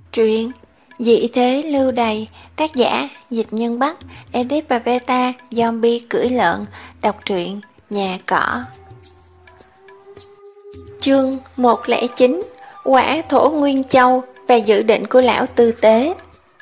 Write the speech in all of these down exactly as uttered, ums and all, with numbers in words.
Truyện Dị thế lưu đày, tác giả Dịch Nhân Bắc, edit và beta Zombie cưỡi lợn, đọc truyện Nhà Cỏ. Chương một không chín Quả thổ Nguyên Châu và dự định của lão tư tế.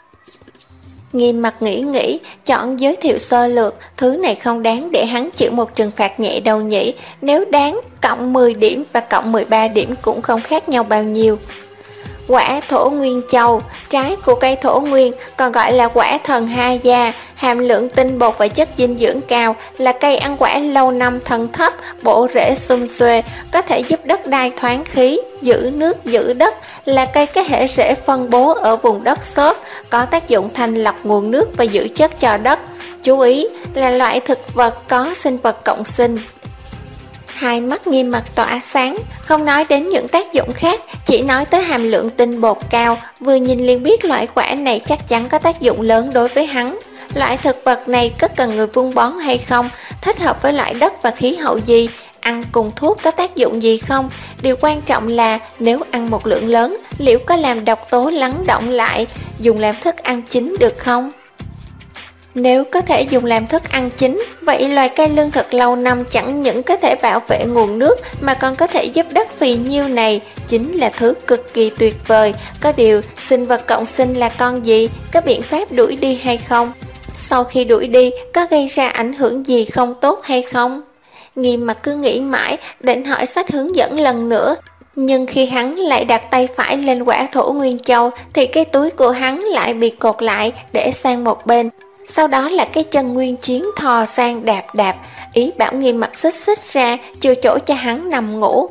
Nghiêm mặt nghĩ nghĩ, chọn giới thiệu sơ lược, thứ này không đáng để hắn chịu một trừng phạt nhẹ đâu nhỉ, nếu đáng, cộng mười điểm và cộng mười ba điểm cũng không khác nhau bao nhiêu. Quả thổ Nguyên Châu, trái của cây thổ nguyên, còn gọi là quả thần ha gia, hàm lượng tinh bột và chất dinh dưỡng cao, là cây ăn quả lâu năm thân thấp, bổ rễ sum xuê, có thể giúp đất đai thoáng khí, giữ nước giữ đất, là cây có hệ rễ phân bố ở vùng đất xốp, có tác dụng thanh lọc nguồn nước và giữ chất cho đất. Chú ý là loại thực vật có sinh vật cộng sinh. Hai mắt Nghiêm mặt tỏa sáng, không nói đến những tác dụng khác, chỉ nói tới hàm lượng tinh bột cao, vừa nhìn liền biết loại quả này chắc chắn có tác dụng lớn đối với hắn. Loại thực vật này có cần người vun bón hay không, thích hợp với loại đất và khí hậu gì, ăn cùng thuốc có tác dụng gì không. Điều quan trọng là nếu ăn một lượng lớn, liệu có làm độc tố lắng đọng lại, dùng làm thức ăn chính được không? Nếu có thể dùng làm thức ăn chính, vậy loài cây lương thực lâu năm chẳng những có thể bảo vệ nguồn nước mà còn có thể giúp đất phì nhiêu này, chính là thứ cực kỳ tuyệt vời. Có điều, sinh vật cộng sinh là con gì, có biện pháp đuổi đi hay không? Sau khi đuổi đi, có gây ra ảnh hưởng gì không tốt hay không? Nghiêm mặt cứ nghĩ mãi, định hỏi sách hướng dẫn lần nữa. Nhưng khi hắn lại đặt tay phải lên quả thổ Nguyên Châu, thì cái túi của hắn lại bị cột lại, để sang một bên. Sau đó là cái chân Nguyên Chiến thò sang đạp đạp, ý bảo Nghiêm mặt xích xích ra, chừa chỗ cho hắn nằm ngủ.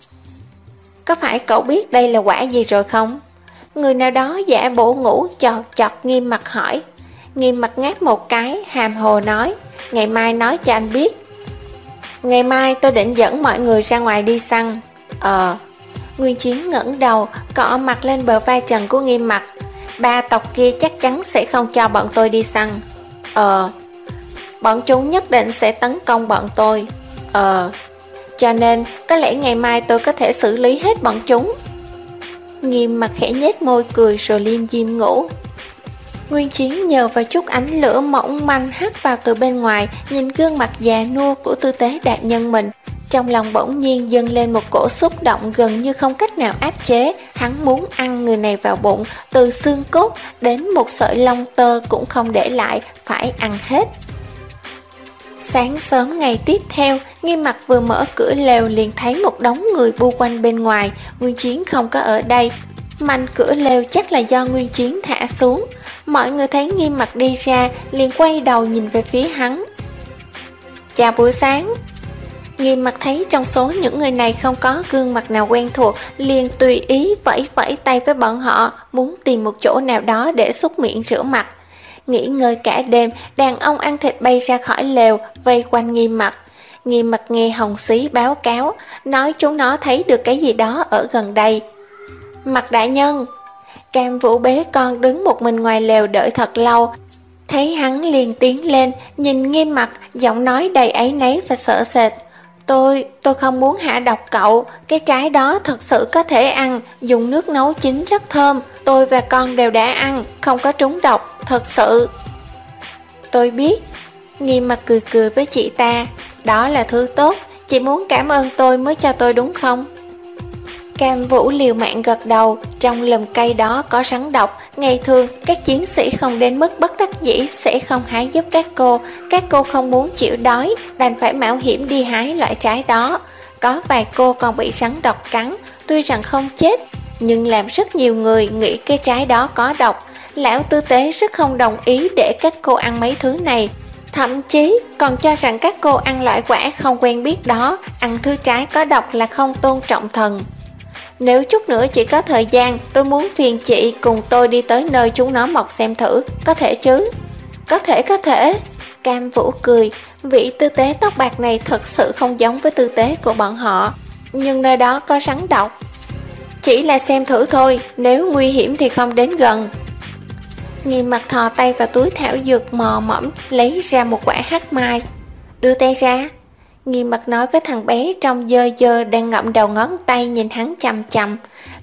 Có phải cậu biết đây là quả gì rồi không? Người nào đó giả bộ ngủ chọt chọt Nghiêm mặt hỏi. Nghiêm mặt ngáp một cái, hàm hồ nói, ngày mai nói cho anh biết. Ngày mai tôi định dẫn mọi người ra ngoài đi săn. Ờ. Nguyên Chiến ngẩng đầu, cọ mặt lên bờ vai trần của Nghiêm mặt. Ba tộc kia chắc chắn sẽ không cho bọn tôi đi săn. Ờ. Bọn chúng nhất định sẽ tấn công bọn tôi. Ờ. Cho nên có lẽ ngày mai tôi có thể xử lý hết bọn chúng. Nghiêm mặt khẽ nhếch môi cười rồi liêm diêm ngủ. Nguyên Chiến nhờ vào chút ánh lửa mỏng manh hắt vào từ bên ngoài, nhìn gương mặt già nua của tư tế đại nhân mình. Trong lòng bỗng nhiên dâng lên một cổ xúc động gần như không cách nào áp chế. Hắn muốn ăn người này vào bụng, từ xương cốt đến một sợi lông tơ cũng không để lại, phải ăn hết. Sáng sớm ngày tiếp theo, Nghiêm mặt vừa mở cửa lều liền thấy một đống người bu quanh bên ngoài. Nguyên Chiến không có ở đây, manh cửa lều chắc là do Nguyên Chiến thả xuống. Mọi người thấy Nghiêm mặt đi ra, liền quay đầu nhìn về phía hắn. Chào buổi sáng. Nghiêm mặt thấy trong số những người này không có gương mặt nào quen thuộc, liền tùy ý vẫy vẫy tay với bọn họ, muốn tìm một chỗ nào đó để xúc miệng rửa mặt. Nghỉ ngơi cả đêm, đàn ông ăn thịt bay ra khỏi lều, vây quanh Nghiêm mặt. Nghiêm mặt nghe Hồng Xí báo cáo, nói chúng nó thấy được cái gì đó ở gần đây. Mặt đại nhân. Cam Vũ bế con đứng một mình ngoài lều đợi thật lâu. Thấy hắn liền tiến lên, nhìn Nghiêm mặt, giọng nói đầy áy náy và sợ sệt. Tôi, tôi không muốn hạ độc cậu, cái trái đó thật sự có thể ăn, dùng nước nấu chín rất thơm, tôi và con đều đã ăn, không có trúng độc, thật sự. Tôi biết. Nghiêm mặt cười cười với chị ta, đó là thứ tốt, chị muốn cảm ơn tôi mới cho tôi đúng không? Cam Vũ liều mạng gật đầu, trong lùm cây đó có rắn độc, ngày thường các chiến sĩ không đến mức bất đắc dĩ sẽ không hái giúp các cô, các cô không muốn chịu đói, đành phải mạo hiểm đi hái loại trái đó. Có vài cô còn bị rắn độc cắn, tuy rằng không chết, nhưng làm rất nhiều người nghĩ cái trái đó có độc. Lão tư tế rất không đồng ý để các cô ăn mấy thứ này, thậm chí còn cho rằng các cô ăn loại quả không quen biết đó, ăn thứ trái có độc là không tôn trọng thần. Nếu chút nữa chị có thời gian, tôi muốn phiền chị cùng tôi đi tới nơi chúng nó mọc xem thử, có thể chứ? Có thể, có thể. Cam Vũ cười, vị tư tế tóc bạc này thật sự không giống với tư tế của bọn họ. Nhưng nơi đó có rắn độc. Chỉ là xem thử thôi, nếu nguy hiểm thì không đến gần. Nghiêm mặt thò tay vào túi thảo dược mò mẫm, lấy ra một quả hắc mai. Đưa tay ra. Nghiêm mặt nói với thằng bé trong dơ dơ đang ngậm đầu ngón tay nhìn hắn chằm chằm.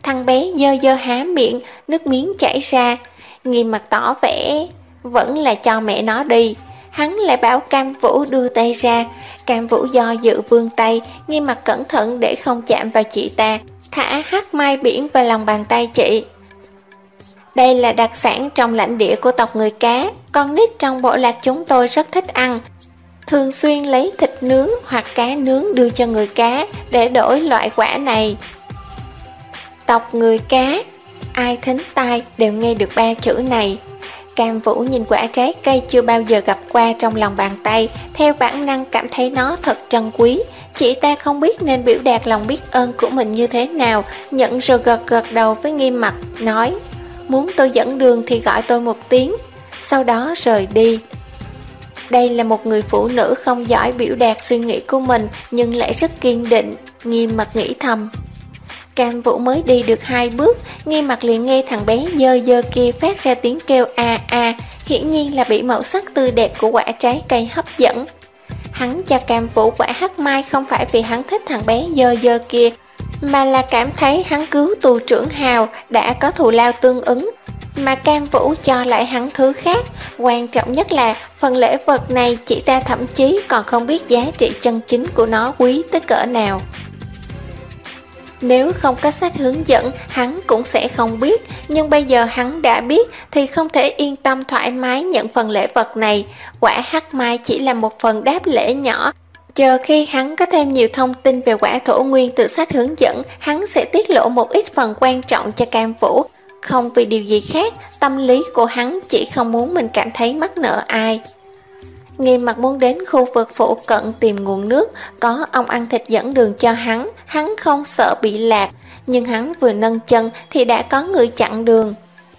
Thằng bé dơ dơ há miệng, nước miếng chảy ra. Nghiêm mặt tỏ vẻ vẫn là cho mẹ nó đi. Hắn lại bảo Cam Vũ đưa tay ra. Cam Vũ do dự vươn tay, Nghiêm mặt cẩn thận để không chạm vào chị ta, thả hắc mai biển vào lòng bàn tay chị. Đây là đặc sản trong lãnh địa của tộc người cá, con nít trong bộ lạc chúng tôi rất thích ăn. Thường xuyên lấy thịt nướng hoặc cá nướng đưa cho người cá để đổi loại quả này. Tộc người cá, ai thính tai đều nghe được ba chữ này. Cam Vũ nhìn quả trái cây chưa bao giờ gặp qua trong lòng bàn tay, theo bản năng cảm thấy nó thật trân quý. Chị ta không biết nên biểu đạt lòng biết ơn của mình như thế nào, nhận rồi gật gật đầu với Nghiêm mặt, nói: muốn tôi dẫn đường thì gọi tôi một tiếng, sau đó rời đi. Đây là một người phụ nữ không giỏi biểu đạt suy nghĩ của mình, nhưng lại rất kiên định. Nghiêm mặt nghĩ thầm. Cam Vũ mới đi được hai bước, Nghiêm mặt liền nghe thằng bé dơ dơ kia phát ra tiếng kêu a a, hiển nhiên là bị màu sắc tươi đẹp của quả trái cây hấp dẫn. Hắn cho Cam Vũ quả hắc mai không phải vì hắn thích thằng bé dơ dơ kia, mà là cảm thấy hắn cứu tù trưởng Hào đã có thù lao tương ứng. Mà Cam Vũ cho lại hắn thứ khác, quan trọng nhất là phần lễ vật này chị ta thậm chí còn không biết giá trị chân chính của nó quý tới cỡ nào. Nếu không có sách hướng dẫn, hắn cũng sẽ không biết, nhưng bây giờ hắn đã biết thì không thể yên tâm thoải mái nhận phần lễ vật này. Quả hắc mai chỉ là một phần đáp lễ nhỏ. Chờ khi hắn có thêm nhiều thông tin về quả thổ nguyên từ sách hướng dẫn, hắn sẽ tiết lộ một ít phần quan trọng cho Cam Vũ. Không vì điều gì khác, tâm lý của hắn chỉ không muốn mình cảm thấy mắc nợ ai. Nghiêm mặt muốn đến khu vực phụ cận tìm nguồn nước, có ông ăn thịt dẫn đường cho hắn, hắn không sợ bị lạc, nhưng hắn vừa nâng chân thì đã có người chặn đường.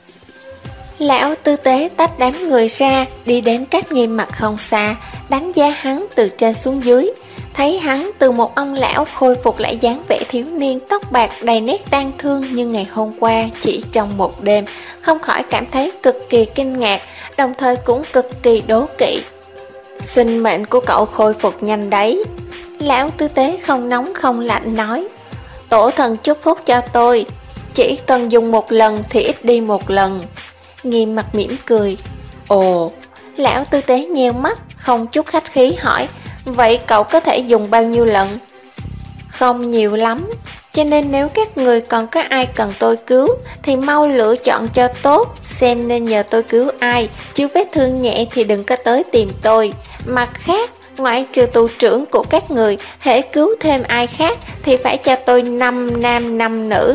Lão tư tế tách đám người ra, đi đến cách Nghiêm mặt không xa, đánh giá hắn từ trên xuống dưới. Thấy hắn từ một ông lão khôi phục lại dáng vẻ thiếu niên, tóc bạc đầy nét tang thương như ngày hôm qua chỉ trong một đêm, không khỏi cảm thấy cực kỳ kinh ngạc, đồng thời cũng cực kỳ đố kỵ. Sinh mệnh của cậu khôi phục nhanh đấy. Lão tư tế không nóng không lạnh nói: tổ thần chúc phúc cho tôi, chỉ cần dùng một lần thì ít đi một lần. Nghiêm mặt mỉm cười. Ồ. Lão tư tế nheo mắt, không chút khách khí hỏi: vậy cậu có thể dùng bao nhiêu lần? Không nhiều lắm, cho nên nếu các người còn có ai cần tôi cứu thì mau lựa chọn cho tốt, xem nên nhờ tôi cứu ai, chứ vết thương nhẹ thì đừng có tới tìm tôi. Mặt khác, ngoại trừ tù trưởng của các người, hễ cứu thêm ai khác thì phải cho tôi năm nam năm nữ.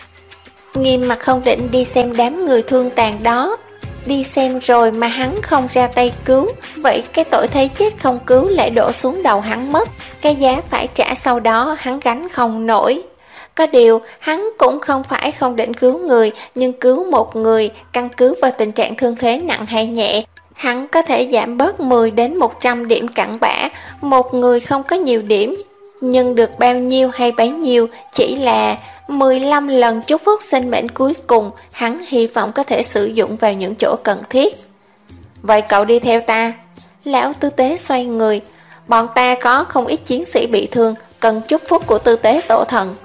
Nghiêm mặt không định đi xem đám người thương tàn đó. Đi xem rồi mà hắn không ra tay cứu, vậy cái tội thấy chết không cứu lại đổ xuống đầu hắn mất. Cái giá phải trả sau đó hắn gánh không nổi. Có điều hắn cũng không phải không định cứu người, nhưng cứu một người căn cứ vào tình trạng thương thế nặng hay nhẹ, hắn có thể giảm bớt mười đến một trăm điểm cặn bã. Một người không có nhiều điểm, nhưng được bao nhiêu hay bấy nhiêu, chỉ là mười lăm lần chúc phúc sinh mệnh cuối cùng, hắn hy vọng có thể sử dụng vào những chỗ cần thiết. Vậy cậu đi theo ta. Lão tư tế xoay người. Bọn ta có không ít chiến sĩ bị thương, cần chúc phúc của tư tế tổ thần.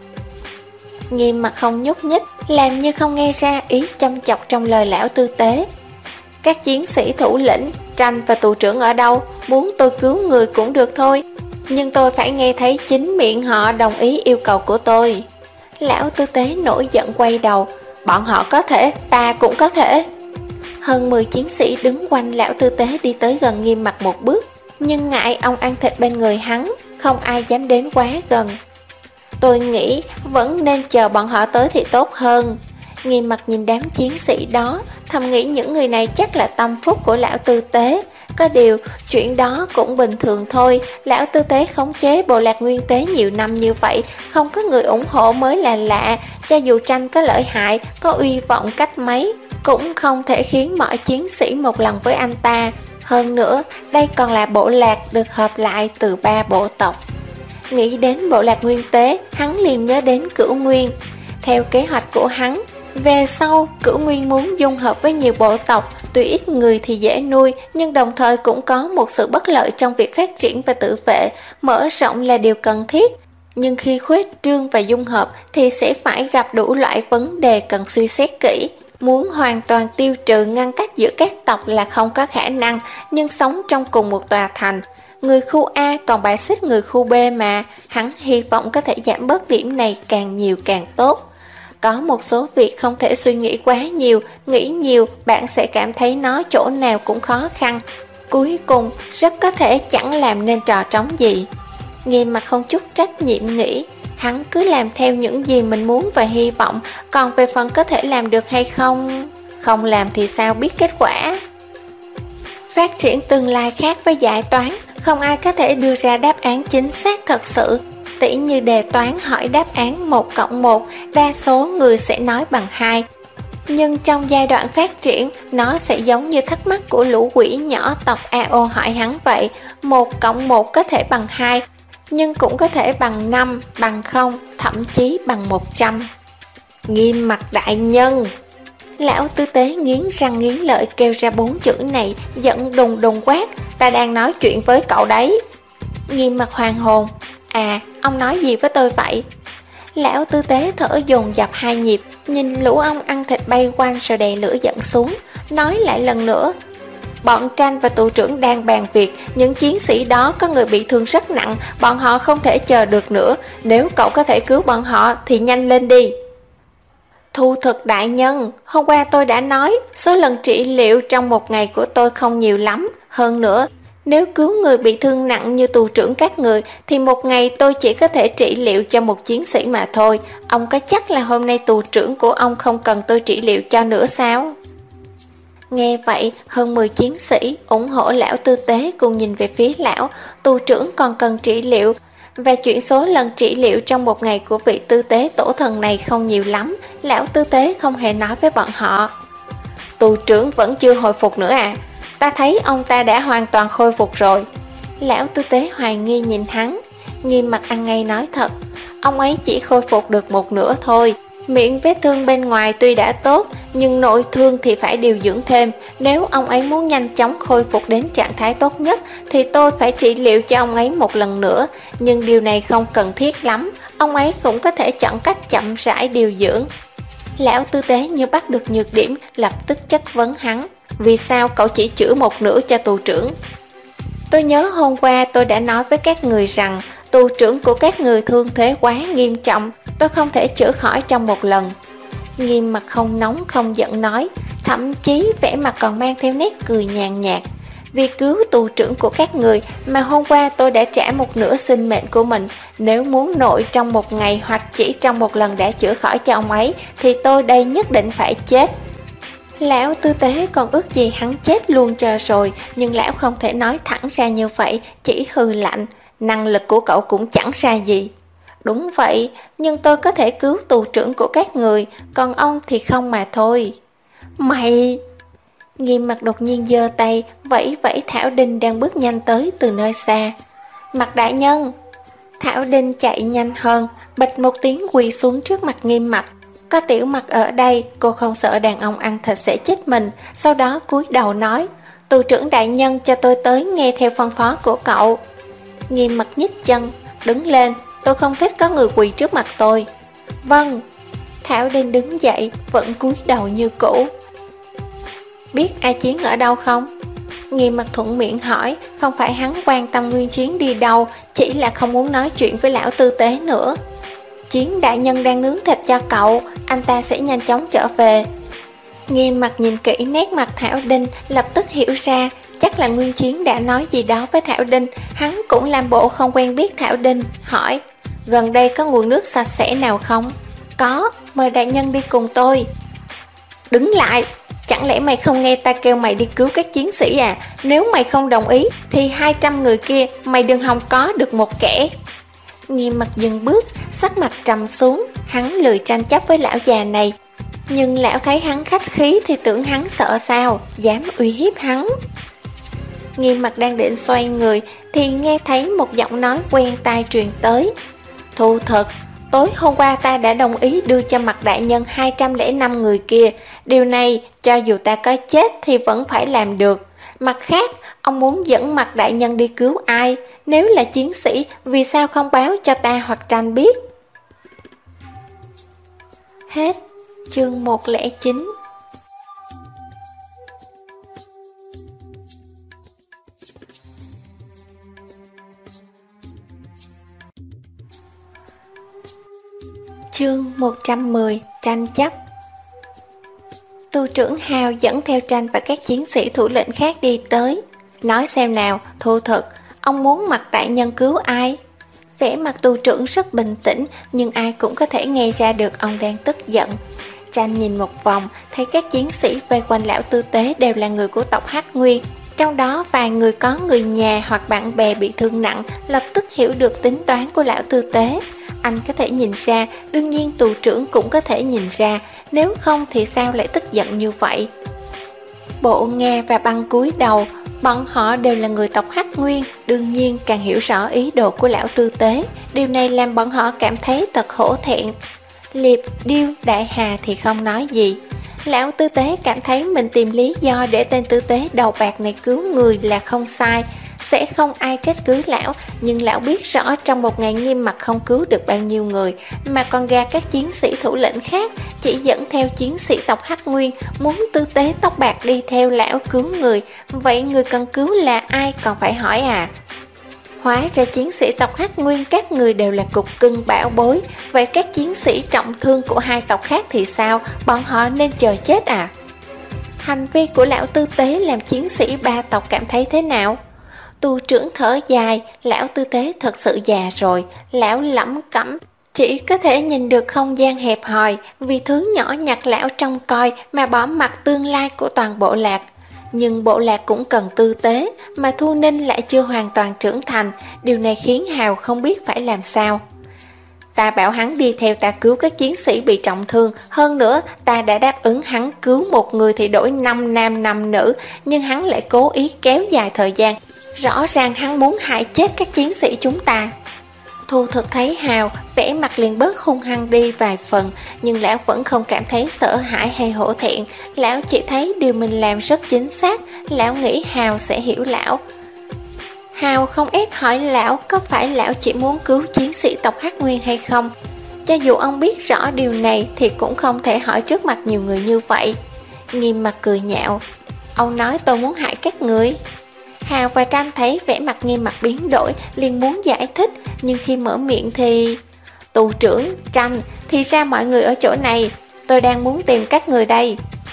Nghiêm mặt không nhúc nhích, làm như không nghe ra ý châm chọc trong lời lão tư tế. Các chiến sĩ thủ lĩnh, Tranh và tù trưởng ở đâu? Muốn tôi cứu người cũng được thôi, nhưng tôi phải nghe thấy chính miệng họ đồng ý yêu cầu của tôi. Lão tư tế nổi giận quay đầu. Bọn họ có thể, ta cũng có thể. Hơn mười chiến sĩ đứng quanh lão tư tế đi tới gần Nghiêm mặt một bước, nhưng ngại ông ăn thịt bên người hắn, không ai dám đến quá gần. Tôi nghĩ vẫn nên chờ bọn họ tới thì tốt hơn. Nghiêm mặt nhìn đám chiến sĩ đó, thầm nghĩ những người này chắc là tâm phúc của lão tư tế. Có điều, chuyện đó cũng bình thường thôi. Lão tư tế khống chế bộ lạc nguyên tế nhiều năm như vậy, không có người ủng hộ mới là lạ. Cho dù Tranh có lợi hại, có uy vọng cách mấy, cũng không thể khiến mọi chiến sĩ một lòng với anh ta. Hơn nữa, đây còn là bộ lạc được hợp lại từ ba bộ tộc. Nghĩ đến bộ lạc nguyên tế, hắn liền nhớ đến Cửu Nguyên. Theo kế hoạch của hắn, về sau Cửu Nguyên muốn dung hợp với nhiều bộ tộc, tuy ít người thì dễ nuôi, nhưng đồng thời cũng có một sự bất lợi trong việc phát triển và tự vệ, mở rộng là điều cần thiết. nhưng khi khuếch trương và dung hợp thì sẽ phải gặp đủ loại vấn đề cần suy xét kỹ. Muốn hoàn toàn tiêu trừ ngăn cách giữa các tộc là không có khả năng, nhưng sống trong cùng một tòa thành, người khu A còn bài xích người khu B mà, hắn hy vọng có thể giảm bớt điểm này càng nhiều càng tốt. Có một số việc không thể suy nghĩ quá nhiều, nghĩ nhiều bạn sẽ cảm thấy nó chỗ nào cũng khó khăn. Cuối cùng rất có thể chẳng làm nên trò trống gì. Nghiêm mặt không chút trách nhiệm nghĩ, hắn cứ làm theo những gì mình muốn và hy vọng, còn về phần có thể làm được hay không, không làm thì sao biết kết quả. Phát triển tương lai khác với giải toán, không ai có thể đưa ra đáp án chính xác thật sự. Tỉ như đề toán hỏi đáp án một cộng một, đa số người sẽ nói bằng hai. Nhưng trong giai đoạn phát triển, nó sẽ giống như thắc mắc của lũ quỷ nhỏ tộc a o hỏi hắn vậy. một cộng một có thể bằng hai, nhưng cũng có thể bằng năm, bằng không, thậm chí bằng một trăm. Nghiêm mặt đại nhân! Lão tư tế nghiến răng nghiến lợi kêu ra bốn chữ này, giận đùng đùng quát, ta đang nói chuyện với cậu đấy. Nghiêm mặt hoàng hồn, à, ông nói gì với tôi vậy? Lão tư tế thở dồn dập hai nhịp, nhìn lũ ong ăn thịt bay quanh rồi đè lửa giận xuống, nói lại lần nữa. Bọn Tranh và tù trưởng đang bàn việc, những chiến sĩ đó có người bị thương rất nặng, bọn họ không thể chờ được nữa, nếu cậu có thể cứu bọn họ thì nhanh lên đi. Thu thực đại nhân, hôm qua tôi đã nói, số lần trị liệu trong một ngày của tôi không nhiều lắm, hơn nữa, nếu cứu người bị thương nặng như tù trưởng các người thì một ngày tôi chỉ có thể trị liệu cho một chiến sĩ mà thôi. Ông có chắc là hôm nay tù trưởng của ông không cần tôi trị liệu cho nữa sao? Nghe vậy, hơn mười chiến sĩ ủng hộ lão tư tế cùng nhìn về phía lão, tù trưởng còn cần trị liệu, và chuyện số lần trị liệu trong một ngày của vị tư tế tổ thần này không nhiều lắm, lão tư tế không hề nói với bọn họ. Tù trưởng vẫn chưa hồi phục nữa à? Ta thấy ông ta đã hoàn toàn khôi phục rồi. Lão tư tế hoài nghi nhìn hắn, Nghiêm mặt ăn ngay nói thật, ông ấy chỉ khôi phục được một nửa thôi. Miệng vết thương bên ngoài tuy đã tốt, nhưng nội thương thì phải điều dưỡng thêm. Nếu ông ấy muốn nhanh chóng khôi phục đến trạng thái tốt nhất thì tôi phải trị liệu cho ông ấy một lần nữa. Nhưng điều này không cần thiết lắm, ông ấy cũng có thể chọn cách chậm rãi điều dưỡng. Lão tư tế như bắt được nhược điểm, lập tức chất vấn hắn. Vì sao cậu chỉ chữa một nửa cho tù trưởng? Tôi nhớ hôm qua tôi đã nói với các người rằng tù trưởng của các người thương thế quá nghiêm trọng, tôi không thể chữa khỏi trong một lần. Nghiêm mặt không nóng không giận nói, thậm chí vẻ mặt còn mang theo nét cười nhàn nhạt. Vì cứu tù trưởng của các người mà hôm qua tôi đã trả một nửa sinh mệnh của mình. Nếu muốn nội trong một ngày hoặc chỉ trong một lần đã chữa khỏi cho ông ấy thì tôi đây nhất định phải chết. Lão tư tế còn ước gì hắn chết luôn cho rồi, nhưng lão không thể nói thẳng ra như vậy, chỉ hừ lạnh. Năng lực của cậu cũng chẳng ra gì. Đúng vậy, nhưng tôi có thể cứu tù trưởng của các người, còn ông thì không mà thôi. Mày... Nghiêm mặt đột nhiên giơ tay, vẫy vẫy Thảo Đinh đang bước nhanh tới từ nơi xa. Mặt đại nhân! Thảo Đinh chạy nhanh hơn, bịch một tiếng quỳ xuống trước mặt Nghiêm mặt. Có Tiểu Mặt ở đây, cô không sợ đàn ông ăn thịt sẽ chết mình, sau đó cúi đầu nói, tù trưởng đại nhân cho tôi tới nghe theo phân phó của cậu. Nghiêm mặt nhích chân, đứng lên, tôi không thích có người quỳ trước mặt tôi. Vâng. Thảo Đinh đứng dậy, vẫn cúi đầu như cũ. Biết A Chiến ở đâu không? Nghiêm mặt thuận miệng hỏi, không phải hắn quan tâm Nguyên Chiến đi đâu, chỉ là không muốn nói chuyện với lão tư tế nữa. Chiến đại nhân đang nướng thịt cho cậu, anh ta sẽ nhanh chóng trở về. Nghiêm mặt nhìn kỹ nét mặt Thảo Đinh, lập tức hiểu ra, chắc là Nguyên Chiến đã nói gì đó với Thảo Đinh. Hắn cũng làm bộ không quen biết Thảo Đinh, hỏi, gần đây có nguồn nước sạch sẽ nào không? Có, mời đại nhân đi cùng tôi. Đứng lại, chẳng lẽ mày không nghe ta kêu mày đi cứu các chiến sĩ à? Nếu mày không đồng ý thì hai trăm người kia mày đừng hòng có được một kẻ. Nghiêm mặt dừng bước, sắc mặt trầm xuống, hắn lười tranh chấp với lão già này. Nhưng lão thấy hắn khách khí thì tưởng hắn sợ sao, dám uy hiếp hắn. Nghiêm mặt đang định xoay người thì nghe thấy một giọng nói quen tai truyền tới. Thu thật, tối hôm qua ta đã đồng ý đưa cho Mặt đại nhân hai trăm lẻ năm người kia. Điều này cho dù ta có chết thì vẫn phải làm được. Mặt khác, ông muốn dẫn Mạc đại nhân đi cứu ai? Nếu là chiến sĩ, vì sao không báo cho ta hoặc Tranh biết? Hết chương một không chín. Chương một trăm mười. Tranh chấp. Tu trưởng Hào dẫn theo Tranh và các chiến sĩ thủ lĩnh khác đi tới. Nói xem nào, Thu Thực, ông muốn Mạc đại nhân cứu ai? Vẻ mặt tu trưởng rất bình tĩnh, nhưng ai cũng có thể nghe ra được ông đang tức giận. Tranh nhìn một vòng, thấy các chiến sĩ vây quanh lão tư tế đều là người của tộc Hắc Nguyên. Trong đó vài người có người nhà hoặc bạn bè bị thương nặng, lập tức hiểu được tính toán của lão tư tế. Anh có thể nhìn ra, đương nhiên tù trưởng cũng có thể nhìn ra, nếu không thì sao lại tức giận như vậy? Bộ Nghe và Băng cúi đầu, bọn họ đều là người tộc Hắc Nguyên, đương nhiên càng hiểu rõ ý đồ của lão tư tế. Điều này làm bọn họ cảm thấy thật hổ thẹn. Liệp, Điêu, Đại Hà thì không nói gì. Lão tư tế cảm thấy mình tìm lý do để tên tư tế đầu bạc này cứu người là không sai, sẽ không ai trách cứ lão, nhưng lão biết rõ trong một ngày nghiêm mặt không cứu được bao nhiêu người, mà còn gạt các chiến sĩ thủ lĩnh khác, chỉ dẫn theo chiến sĩ tộc Hắc Nguyên, muốn tư tế tóc bạc đi theo lão cứu người. Vậy người cần cứu là ai còn phải hỏi à? Hóa ra chiến sĩ tộc Hắc Nguyên các người đều là cục cưng bảo bối. Vậy các chiến sĩ trọng thương của hai tộc khác thì sao? Bọn họ nên chờ chết à? Hành vi của lão tư tế làm chiến sĩ ba tộc cảm thấy thế nào? Tu trưởng thở dài, lão tư tế thật sự già rồi, lão lẩm cẩm, chỉ có thể nhìn được không gian hẹp hòi, vì thứ nhỏ nhặt lão trông coi mà bỏ mặt tương lai của toàn bộ lạc. Nhưng bộ lạc cũng cần tư tế, mà Thu Ninh lại chưa hoàn toàn trưởng thành, điều này khiến Hào không biết phải làm sao. Ta bảo hắn đi theo ta cứu các chiến sĩ bị trọng thương, hơn nữa ta đã đáp ứng hắn cứu một người thì đổi năm nam năm nữ, nhưng hắn lại cố ý kéo dài thời gian. Rõ ràng hắn muốn hại chết các chiến sĩ chúng ta. Thu Thực thấy Hào, vẻ mặt liền bớt hung hăng đi vài phần, nhưng lão vẫn không cảm thấy sợ hãi hay hổ thẹn. Lão chỉ thấy điều mình làm rất chính xác, lão nghĩ Hào sẽ hiểu lão. Hào không ép hỏi lão có phải lão chỉ muốn cứu chiến sĩ tộc Hắc Nguyên hay không. Cho dù ông biết rõ điều này thì cũng không thể hỏi trước mặt nhiều người như vậy. Nghiêm mặt cười nhạo, ông nói tôi muốn hại các người. Hào và Tranh thấy vẻ mặt Nghiêm mặt biến đổi, liền muốn giải thích, nhưng khi mở miệng thì... Tù trưởng, Tranh, thì ra mọi người ở chỗ này, tôi đang muốn tìm các người đây.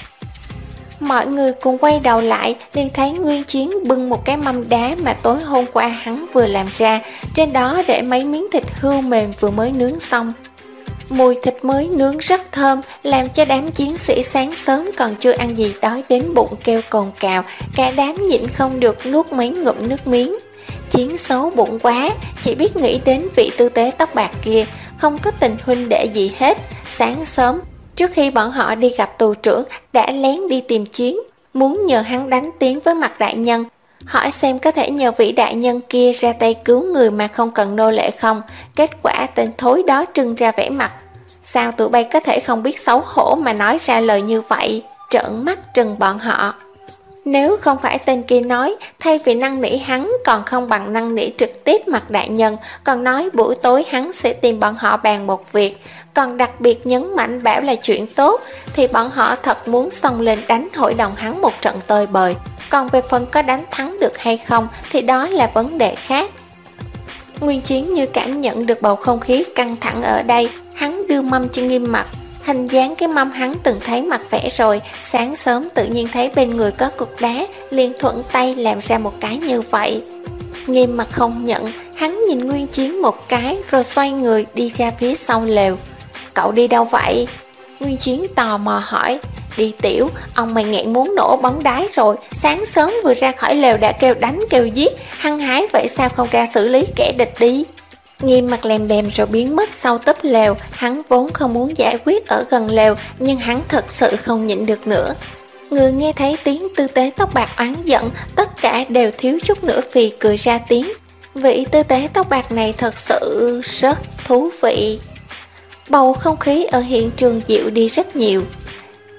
Mọi người cùng quay đầu lại, liền thấy Nguyên Chiến bưng một cái mâm đá mà tối hôm qua hắn vừa làm ra, trên đó để mấy miếng thịt hươu mềm vừa mới nướng xong. Mùi thịt mới nướng rất thơm, làm cho đám chiến sĩ sáng sớm còn chưa ăn gì đói đến bụng kêu cồn cào, cả đám nhịn không được nuốt mấy ngụm nước miếng. Chiến xấu bụng quá, chỉ biết nghĩ đến vị tư tế tóc bạc kia, không có tình huynh đệ gì hết. Sáng sớm, trước khi bọn họ đi gặp tù trưởng, đã lén đi tìm Chiến, muốn nhờ hắn đánh tiếng với Mạc đại nhân, hỏi xem có thể nhờ vị đại nhân kia ra tay cứu người mà không cần nô lệ không. Kết quả tên thối đó trưng ra vẻ mặt. Sao tụi bay có thể không biết xấu hổ mà nói ra lời như vậy? Trợn mắt trừng bọn họ. Nếu không phải tên kia nói, thay vì năn nỉ hắn còn không bằng năn nỉ trực tiếp Mạc đại nhân, còn nói buổi tối hắn sẽ tìm bọn họ bàn một việc, còn đặc biệt nhấn mạnh bảo là chuyện tốt, thì bọn họ thật muốn xông lên đánh hội đồng hắn một trận tơi bời. Còn về phần có đánh thắng được hay không thì đó là vấn đề khác. Nguyên Chiến như cảm nhận được bầu không khí căng thẳng ở đây, hắn đưa mâm cho Nghiêm mặt. Hình dáng cái mâm hắn từng thấy mặt vẽ rồi, sáng sớm tự nhiên thấy bên người có cục đá, liền thuận tay làm ra một cái như vậy. Nghiêm mặt không nhận, hắn nhìn Nguyên Chiến một cái rồi xoay người đi ra phía sau lều. Cậu đi đâu vậy? Nguyên Chiến tò mò hỏi. Đi tiểu, ông mày nghẹn muốn nổ bóng đái rồi, sáng sớm vừa ra khỏi lều đã kêu đánh kêu giết, hăng hái vậy sao không ra xử lý kẻ địch đi? Nghiêm mặt lèm bèm rồi biến mất sau túp lều, hắn vốn không muốn giải quyết ở gần lều, nhưng hắn thật sự không nhịn được nữa. Người nghe thấy tiếng tư tế tóc bạc oán giận, tất cả đều thiếu chút nữa phì cười ra tiếng. Vị tư tế tóc bạc này thật sự rất thú vị. Bầu không khí ở hiện trường dịu đi rất nhiều.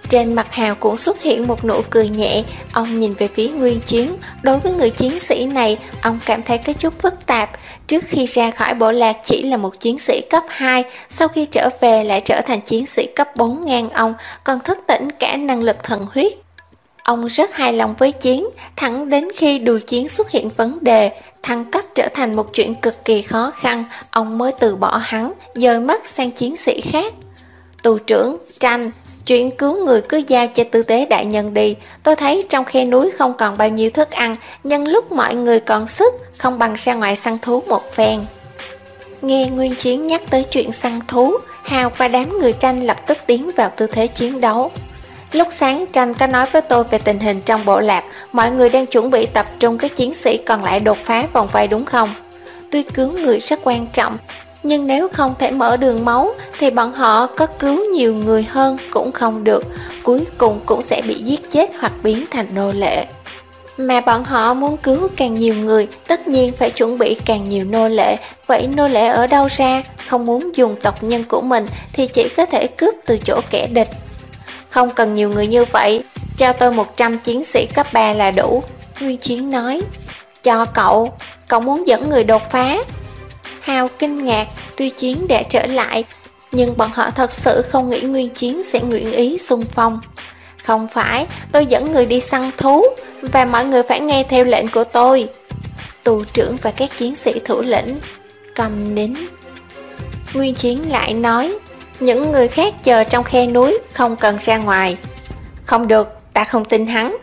Trên mặt Hào cũng xuất hiện một nụ cười nhẹ. Ông nhìn về phía Nguyên Chiến. Đối với người chiến sĩ này, ông cảm thấy có chút phức tạp. Trước khi ra khỏi bộ lạc chỉ là một chiến sĩ cấp hai, sau khi trở về lại trở thành chiến sĩ cấp bốn ngang ông, còn thức tỉnh cả năng lực thần huyết. Ông rất hài lòng với Chiến, thẳng đến khi Đùi Chiến xuất hiện vấn đề, thăng cấp trở thành một chuyện cực kỳ khó khăn, ông mới từ bỏ hắn, dời mắt sang chiến sĩ khác. Tù trưởng, Tranh, chuyện cứu người cứ giao cho tư tế đại nhân đi. Tôi thấy trong khe núi không còn bao nhiêu thức ăn, nhân lúc mọi người còn sức, không bằng ra ngoài săn thú một phen. Nghe Nguyên Chiến nhắc tới chuyện săn thú, Hào và đám người Tranh lập tức tiến vào tư thế chiến đấu. Lúc sáng Tranh có nói với tôi về tình hình trong bộ lạc, mọi người đang chuẩn bị tập trung các chiến sĩ còn lại đột phá vòng vây đúng không? Tuy cứu người rất quan trọng, nhưng nếu không thể mở đường máu thì bọn họ có cứu nhiều người hơn cũng không được, cuối cùng cũng sẽ bị giết chết hoặc biến thành nô lệ. Mà bọn họ muốn cứu càng nhiều người, tất nhiên phải chuẩn bị càng nhiều nô lệ. Vậy nô lệ ở đâu ra? Không muốn dùng tộc nhân của mình thì chỉ có thể cướp từ chỗ kẻ địch. Không cần nhiều người như vậy, cho tôi một trăm chiến sĩ cấp ba là đủ. Nguyên Chiến nói. Cho cậu, cậu muốn dẫn người đột phá? Hào kinh ngạc, tuy Chiến đã trở lại, nhưng bọn họ thật sự không nghĩ Nguyên Chiến sẽ nguyện ý xung phong. Không phải, tôi dẫn người đi săn thú, và mọi người phải nghe theo lệnh của tôi. Tù trưởng và các chiến sĩ thủ lĩnh cầm nín. Nguyên Chiến lại nói, những người khác chờ trong khe núi, không cần ra ngoài. Không được, ta không tin hắn.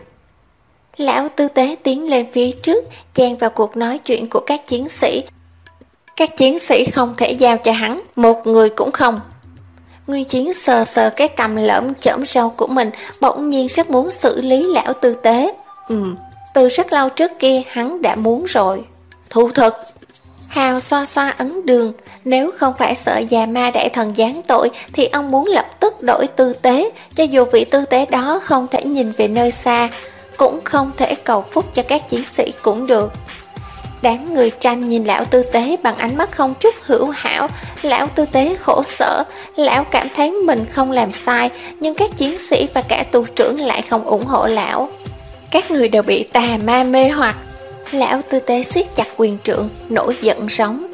Lão tư tế tiến lên phía trước, chen vào cuộc nói chuyện của các chiến sĩ. Các chiến sĩ không thể giao cho hắn, một người cũng không. Nguyên Chiến sờ sờ cái cằm lởm chởm râu của mình, bỗng nhiên rất muốn xử lý lão tư tế. Ừm, từ rất lâu trước kia hắn đã muốn rồi. Thu thực. Hào xoa xoa ấn đường, nếu không phải sợ già ma đại thần giáng tội thì ông muốn lập tức đổi tư tế, cho dù vị tư tế đó không thể nhìn về nơi xa, cũng không thể cầu phúc cho các chiến sĩ cũng được. Đám người Tranh nhìn lão tư tế bằng ánh mắt không chút hữu hảo. Lão tư tế khổ sở, lão cảm thấy mình không làm sai, nhưng các chiến sĩ và cả tù trưởng lại không ủng hộ lão. Các người đều bị tà ma mê hoặc. Lão tư tế siết chặt quyền trượng, nổi giận rống.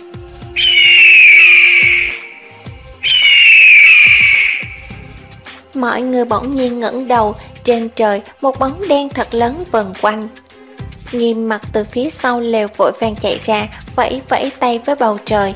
Mọi người bỗng nhiên ngẩng đầu, trên trời một bóng đen thật lớn vần quanh. Nghiêm Mặt từ phía sau lều vội vàng chạy ra, vẫy vẫy tay với bầu trời.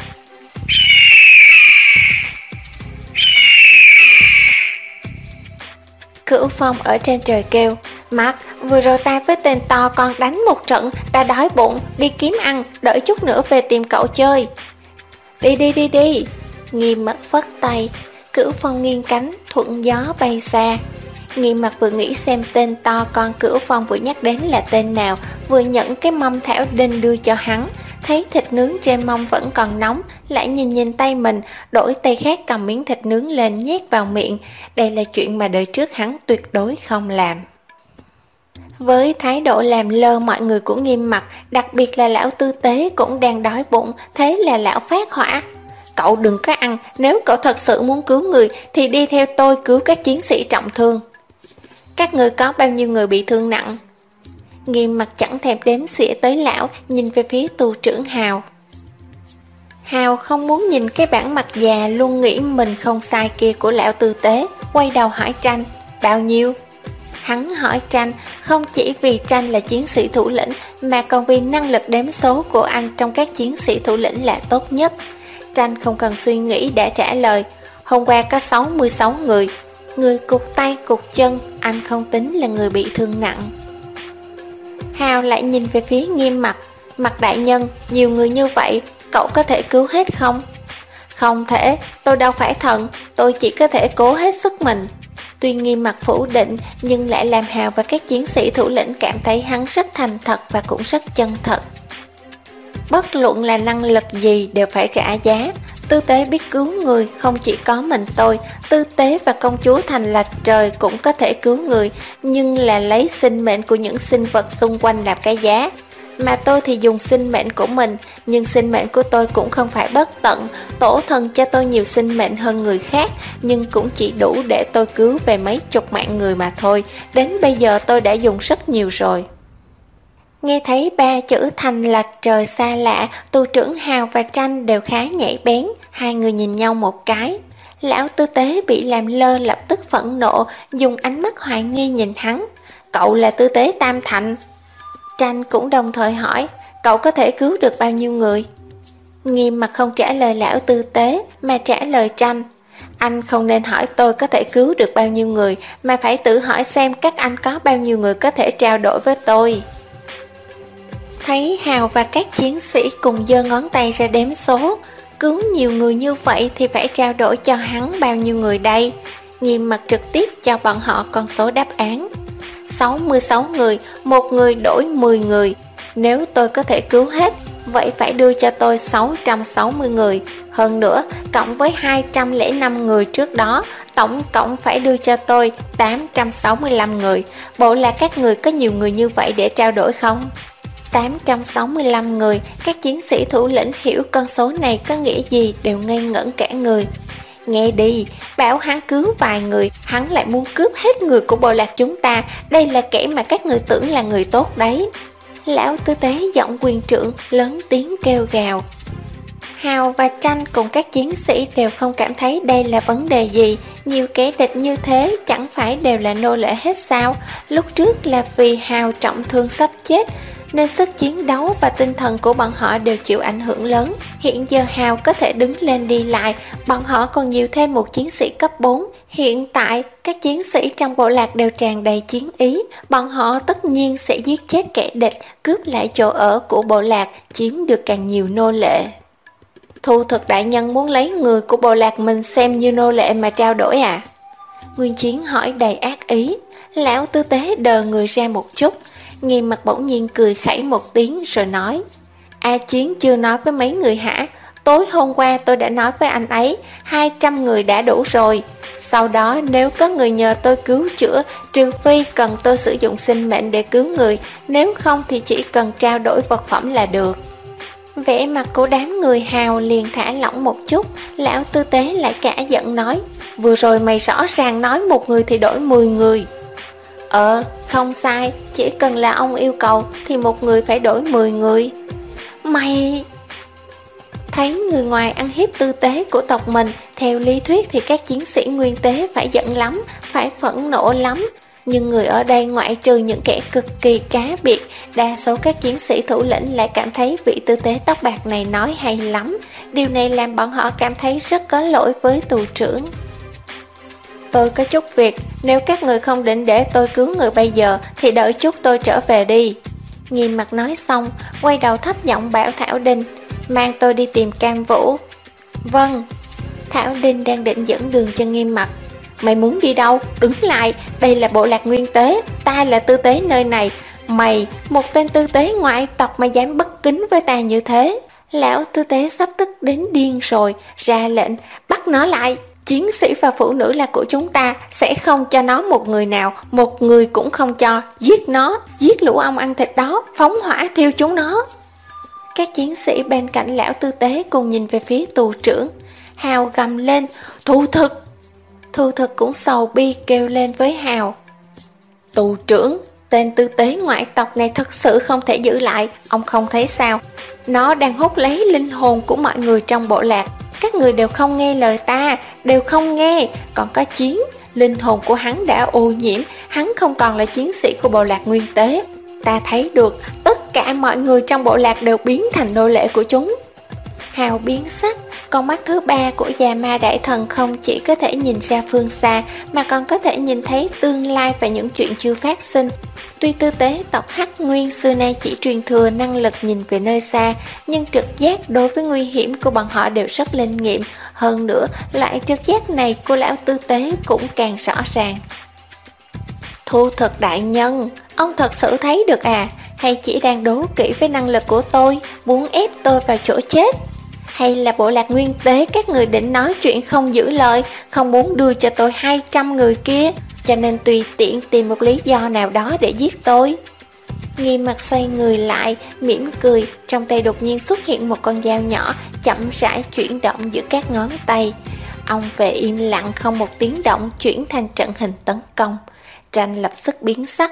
Cửu Phong ở trên trời kêu, Mặt, vừa rồi ta với tên to con đánh một trận, ta đói bụng, đi kiếm ăn, đợi chút nữa về tìm cậu chơi. Đi đi đi đi. Nghiêm Mặt phất tay, Cửu Phong nghiêng cánh, thuận gió bay xa. Nghiêm Mặt vừa nghĩ xem tên to con Cửu Phong vừa nhắc đến là tên nào, vừa nhận cái mâm Thảo Đinh đưa cho hắn, thấy thịt nướng trên mông vẫn còn nóng, lại nhìn nhìn tay mình, đổi tay khác cầm miếng thịt nướng lên nhét vào miệng. Đây là chuyện mà đời trước hắn tuyệt đối không làm. Với thái độ làm lơ mọi người của Nghiêm Mặt, đặc biệt là lão tư tế cũng đang đói bụng, thế là lão phát hỏa. Cậu đừng có ăn, nếu cậu thật sự muốn cứu người thì đi theo tôi cứu các chiến sĩ trọng thương. Các người có bao nhiêu người bị thương nặng? Nghiêm Mặt chẳng thèm đếm xỉa tới lão, nhìn về phía tù trưởng Hào. Hào không muốn nhìn cái bản mặt già luôn nghĩ mình không sai kia của lão tư tế, quay đầu hỏi Tranh, bao nhiêu? Hắn hỏi Tranh không chỉ vì Tranh là chiến sĩ thủ lĩnh, mà còn vì năng lực đếm số của anh trong các chiến sĩ thủ lĩnh là tốt nhất. Tranh không cần suy nghĩ đã trả lời, hôm qua có sáu mươi sáu người. Người cụt tay cụt chân, anh không tính là người bị thương nặng. Hào lại nhìn về phía Nghiêm Mặt. Mặt đại nhân, nhiều người như vậy, cậu có thể cứu hết không? Không thể, tôi đâu phải thần, tôi chỉ có thể cố hết sức mình. Tuy Nghiêm Mặt phủ định, nhưng lại làm Hào và các chiến sĩ thủ lĩnh cảm thấy hắn rất thành thật và cũng rất chân thật. Bất luận là năng lực gì đều phải trả giá. Tư tế biết cứu người, không chỉ có mình tôi, tư tế và công chúa Thành Lạch Trời cũng có thể cứu người, nhưng là lấy sinh mệnh của những sinh vật xung quanh làm cái giá. mà tôi thì dùng sinh mệnh của mình, nhưng sinh mệnh của tôi cũng không phải bất tận. Tổ thần cho tôi nhiều sinh mệnh hơn người khác, nhưng cũng chỉ đủ để tôi cứu về mấy chục mạng người mà thôi. Đến bây giờ tôi đã dùng rất nhiều rồi. Nghe thấy ba chữ thành lạch trời xa lạ, tu trưởng Hào và Tranh đều khá nhạy bén, hai người nhìn nhau một cái. Lão tư tế bị làm lơ lập tức phẫn nộ, dùng ánh mắt hoài nghi nhìn hắn. Cậu là tư tế Tam Thành? Tranh cũng đồng thời hỏi, cậu có thể cứu được bao nhiêu người? Nghiêm mặt không trả lời lão tư tế, mà trả lời Tranh. Anh không nên hỏi tôi có thể cứu được bao nhiêu người, mà phải tự hỏi xem các anh có bao nhiêu người có thể trao đổi với tôi. Thấy Hào và các chiến sĩ cùng giơ ngón tay ra đếm số, cứu nhiều người như vậy thì phải trao đổi cho hắn bao nhiêu người đây? Nghiêm mặt trực tiếp cho bọn họ con số đáp án. sáu mươi sáu người, một người đổi mười người. Nếu tôi có thể cứu hết, vậy phải đưa cho tôi sáu trăm sáu mươi người. Hơn nữa, cộng với hai trăm lẻ năm người trước đó, tổng cộng phải đưa cho tôi tám trăm sáu mươi lăm người. Bộ là các người có nhiều người như vậy để trao đổi không? tám trăm sáu mươi lăm người, các chiến sĩ thủ lĩnh hiểu con số này có nghĩa gì đều ngây ngẩn cả người. Nghe đi, bảo hắn cứu vài người, hắn lại muốn cướp hết người của bộ lạc chúng ta, đây là kẻ mà các người tưởng là người tốt đấy. Lão tư tế giọng quyền trượng, lớn tiếng kêu gào. Hào và Tranh cùng các chiến sĩ đều không cảm thấy đây là vấn đề gì. Nhiều kẻ địch như thế chẳng phải đều là nô lệ hết sao? Lúc trước là vì Hào trọng thương sắp chết, nên sức chiến đấu và tinh thần của bọn họ đều chịu ảnh hưởng lớn. Hiện giờ Hào có thể đứng lên đi lại, bọn họ còn nhiều thêm một chiến sĩ cấp bốn. Hiện tại, các chiến sĩ trong bộ lạc đều tràn đầy chiến ý, bọn họ tất nhiên sẽ giết chết kẻ địch, cướp lại chỗ ở của bộ lạc, chiếm được càng nhiều nô lệ. Thu Thực đại nhân muốn lấy người của bộ lạc mình xem như nô lệ mà trao đổi à? Nguyên Chiến hỏi đầy ác ý. Lão tư tế đờ người ra một chút, Nghiêm mặt bỗng nhiên cười khẩy một tiếng rồi nói, A Chiến chưa nói với mấy người hả? Tối hôm qua tôi đã nói với anh ấy, hai trăm người đã đủ rồi. Sau đó nếu có người nhờ tôi cứu chữa, trừ phi cần tôi sử dụng sinh mệnh để cứu người, nếu không thì chỉ cần trao đổi vật phẩm là được. Vẻ mặt của đám người Hào liền thả lỏng một chút. Lão tư tế lại cả giận nói, vừa rồi mày rõ ràng nói một người thì đổi mười người. Ờ, không sai, chỉ cần là ông yêu cầu thì một người phải đổi mười người. Mày... Thấy người ngoài ăn hiếp tư tế của tộc mình, theo lý thuyết thì các chiến sĩ nguyên tế phải giận lắm, phải phẫn nộ lắm. Nhưng người ở đây ngoại trừ những kẻ cực kỳ cá biệt, đa số các chiến sĩ thủ lĩnh lại cảm thấy vị tư tế tóc bạc này nói hay lắm. Điều này làm bọn họ cảm thấy rất có lỗi với tù trưởng. Tôi có chút việc, nếu các người không định để tôi cứu người bây giờ thì đợi chút tôi trở về đi. Nghiêm mặt nói xong, quay đầu thấp giọng bảo Thảo Đinh, mang tôi đi tìm Cam Vũ. Vâng. Thảo Đinh đang định dẫn đường cho Nghiêm mặt. Mày muốn đi đâu? Đứng lại, đây là bộ lạc nguyên tế, ta là tư tế nơi này. Mày, một tên tư tế ngoại tộc mà dám bất kính với ta như thế. Lão tư tế sắp tức đến điên rồi, ra lệnh, bắt nó lại. Chiến sĩ và phụ nữ là của chúng ta, sẽ không cho nó một người nào, một người cũng không cho. Giết nó, giết lũ ong ăn thịt đó, phóng hỏa thiêu chúng nó. Các chiến sĩ bên cạnh lão tư tế cùng nhìn về phía tù trưởng. Hào gầm lên, Thu Thực. Thu Thực cũng sầu bi kêu lên với Hào, tù trưởng, tên tư tế ngoại tộc này thật sự không thể giữ lại, ông không thấy sao? Nó đang hút lấy linh hồn của mọi người trong bộ lạc. Các người đều không nghe lời ta, đều không nghe. Còn có Chiến, linh hồn của hắn đã ô nhiễm, hắn không còn là chiến sĩ của bộ lạc nguyên tế. Ta thấy được tất cả mọi người trong bộ lạc đều biến thành nô lệ của chúng. Hào biến sắc, con mắt thứ ba của già ma đại thần không chỉ có thể nhìn ra phương xa mà còn có thể nhìn thấy tương lai và những chuyện chưa phát sinh. Tuy tư tế tộc Hắc Nguyên xưa nay chỉ truyền thừa năng lực nhìn về nơi xa, nhưng trực giác đối với nguy hiểm của bọn họ đều rất linh nghiệm. Hơn nữa, loại trực giác này của lão tư tế cũng càng rõ ràng. Thu Thực đại nhân, ông thật sự thấy được à? Hay chỉ đang đố kỵ với năng lực của tôi, muốn ép tôi vào chỗ chết? Hay là bộ lạc nguyên tế các người định nói chuyện không giữ lời, không muốn đưa cho tôi hai trăm người kia, cho nên tùy tiện tìm một lý do nào đó để giết tôi? Nghiêm mặt xoay người lại, mỉm cười, trong tay đột nhiên xuất hiện một con dao nhỏ, chậm rãi chuyển động giữa các ngón tay. Ông về im lặng không một tiếng động chuyển thành trận hình tấn công. Tranh lập tức biến sắc.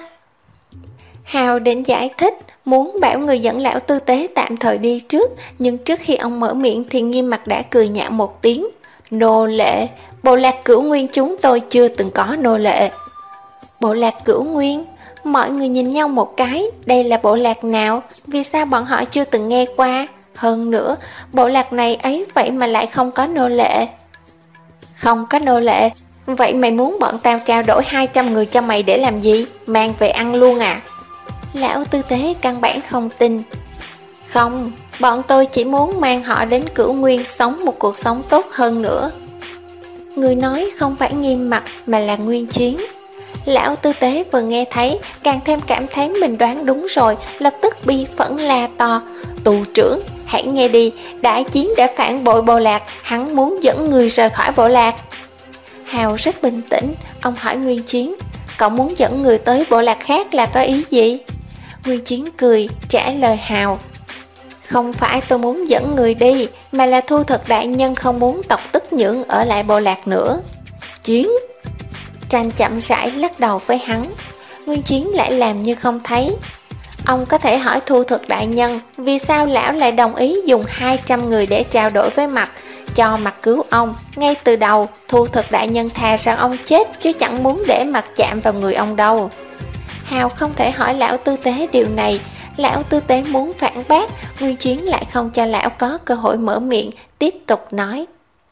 Hào đến giải thích, muốn bảo người dẫn lão tư tế tạm thời đi trước, nhưng trước khi ông mở miệng thì Nghiêm mặt đã cười nhạo một tiếng. Nô lệ, bộ lạc Cửu Nguyên chúng tôi chưa từng có nô lệ. Bộ lạc Cửu Nguyên? Mọi người nhìn nhau một cái, đây là bộ lạc nào? Vì sao bọn họ chưa từng nghe qua? Hơn nữa, bộ lạc này ấy vậy mà lại không có nô lệ. Không có nô lệ? Vậy mày muốn bọn tao trao đổi hai trăm người cho mày để làm gì? Mang về ăn luôn à? Lão tư tế căn bản không tin. Không, bọn tôi chỉ muốn mang họ đến Cửu Nguyên sống một cuộc sống tốt hơn nữa. Người nói không phải Nghiêm mặt mà là Nguyên Chiến. Lão tư tế vừa nghe thấy càng thêm cảm thấy mình đoán đúng rồi, lập tức bi phẫn la to. Tù trưởng, hãy nghe đi, đại chiến đã phản bội bộ lạc, hắn muốn dẫn người rời khỏi bộ lạc. Hào rất bình tĩnh, ông hỏi Nguyên Chiến, cậu muốn dẫn người tới bộ lạc khác là có ý gì? Nguyên Chiến cười, trả lời Hào, không phải tôi muốn dẫn người đi, mà là Thu Thực đại nhân không muốn tộc Tức Nhưỡng ở lại bộ lạc nữa. Chiến? Tranh chậm rãi lắc đầu với hắn. Nguyên Chiến lại làm như không thấy. Ông có thể hỏi Thu Thực đại nhân, vì sao lão lại đồng ý dùng hai trăm người để trao đổi với Mặt, cho Mặt cứu ông. Ngay từ đầu, Thu Thực đại nhân thà rằng ông chết, chứ chẳng muốn để Mặt chạm vào người ông đâu. Hào không thể hỏi lão tư tế điều này. Lão tư tế muốn phản bác, Nguyên Chiến lại không cho lão có cơ hội mở miệng, tiếp tục nói.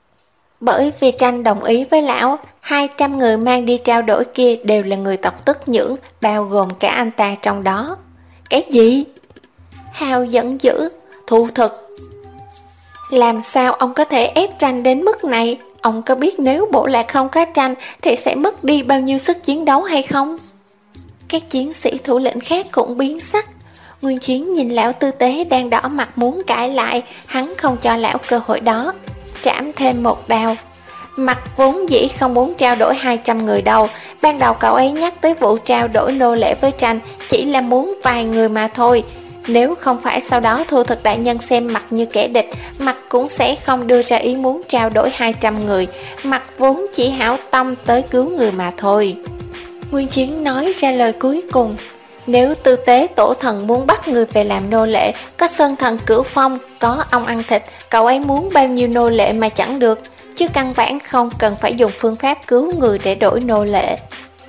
Bởi vì Tranh đồng ý với lão, hai trăm người mang đi trao đổi kia đều là người tộc Tức Nhưỡng, bao gồm cả anh ta trong đó. Cái gì? Hào giận dữ. Thu Thực, làm sao ông có thể ép Tranh đến mức này? Ông có biết nếu bộ lạc không có Tranh thì sẽ mất đi bao nhiêu sức chiến đấu hay không? Các chiến sĩ thủ lĩnh khác cũng biến sắc. Nguyên Chiến nhìn lão tư tế đang đỏ mặt muốn cãi lại, hắn không cho lão cơ hội đó. Trảm thêm một đao. Mặt vốn dĩ không muốn trao đổi hai trăm người đâu. Ban đầu cậu ấy nhắc tới vụ trao đổi nô lệ với Tranh chỉ là muốn vài người mà thôi. Nếu không phải sau đó Thu Thực đại nhân xem Mặt như kẻ địch, Mặt cũng sẽ không đưa ra ý muốn trao đổi hai trăm người. Mặt vốn chỉ hảo tâm tới cứu người mà thôi. Nguyên Chiến nói ra lời cuối cùng. Nếu tư tế tổ thần muốn bắt người về làm nô lệ, có Sơn Thần Cửu Phong, có ông ăn thịt, cậu ấy muốn bao nhiêu nô lệ mà chẳng được, chứ căn bản không cần phải dùng phương pháp cứu người để đổi nô lệ.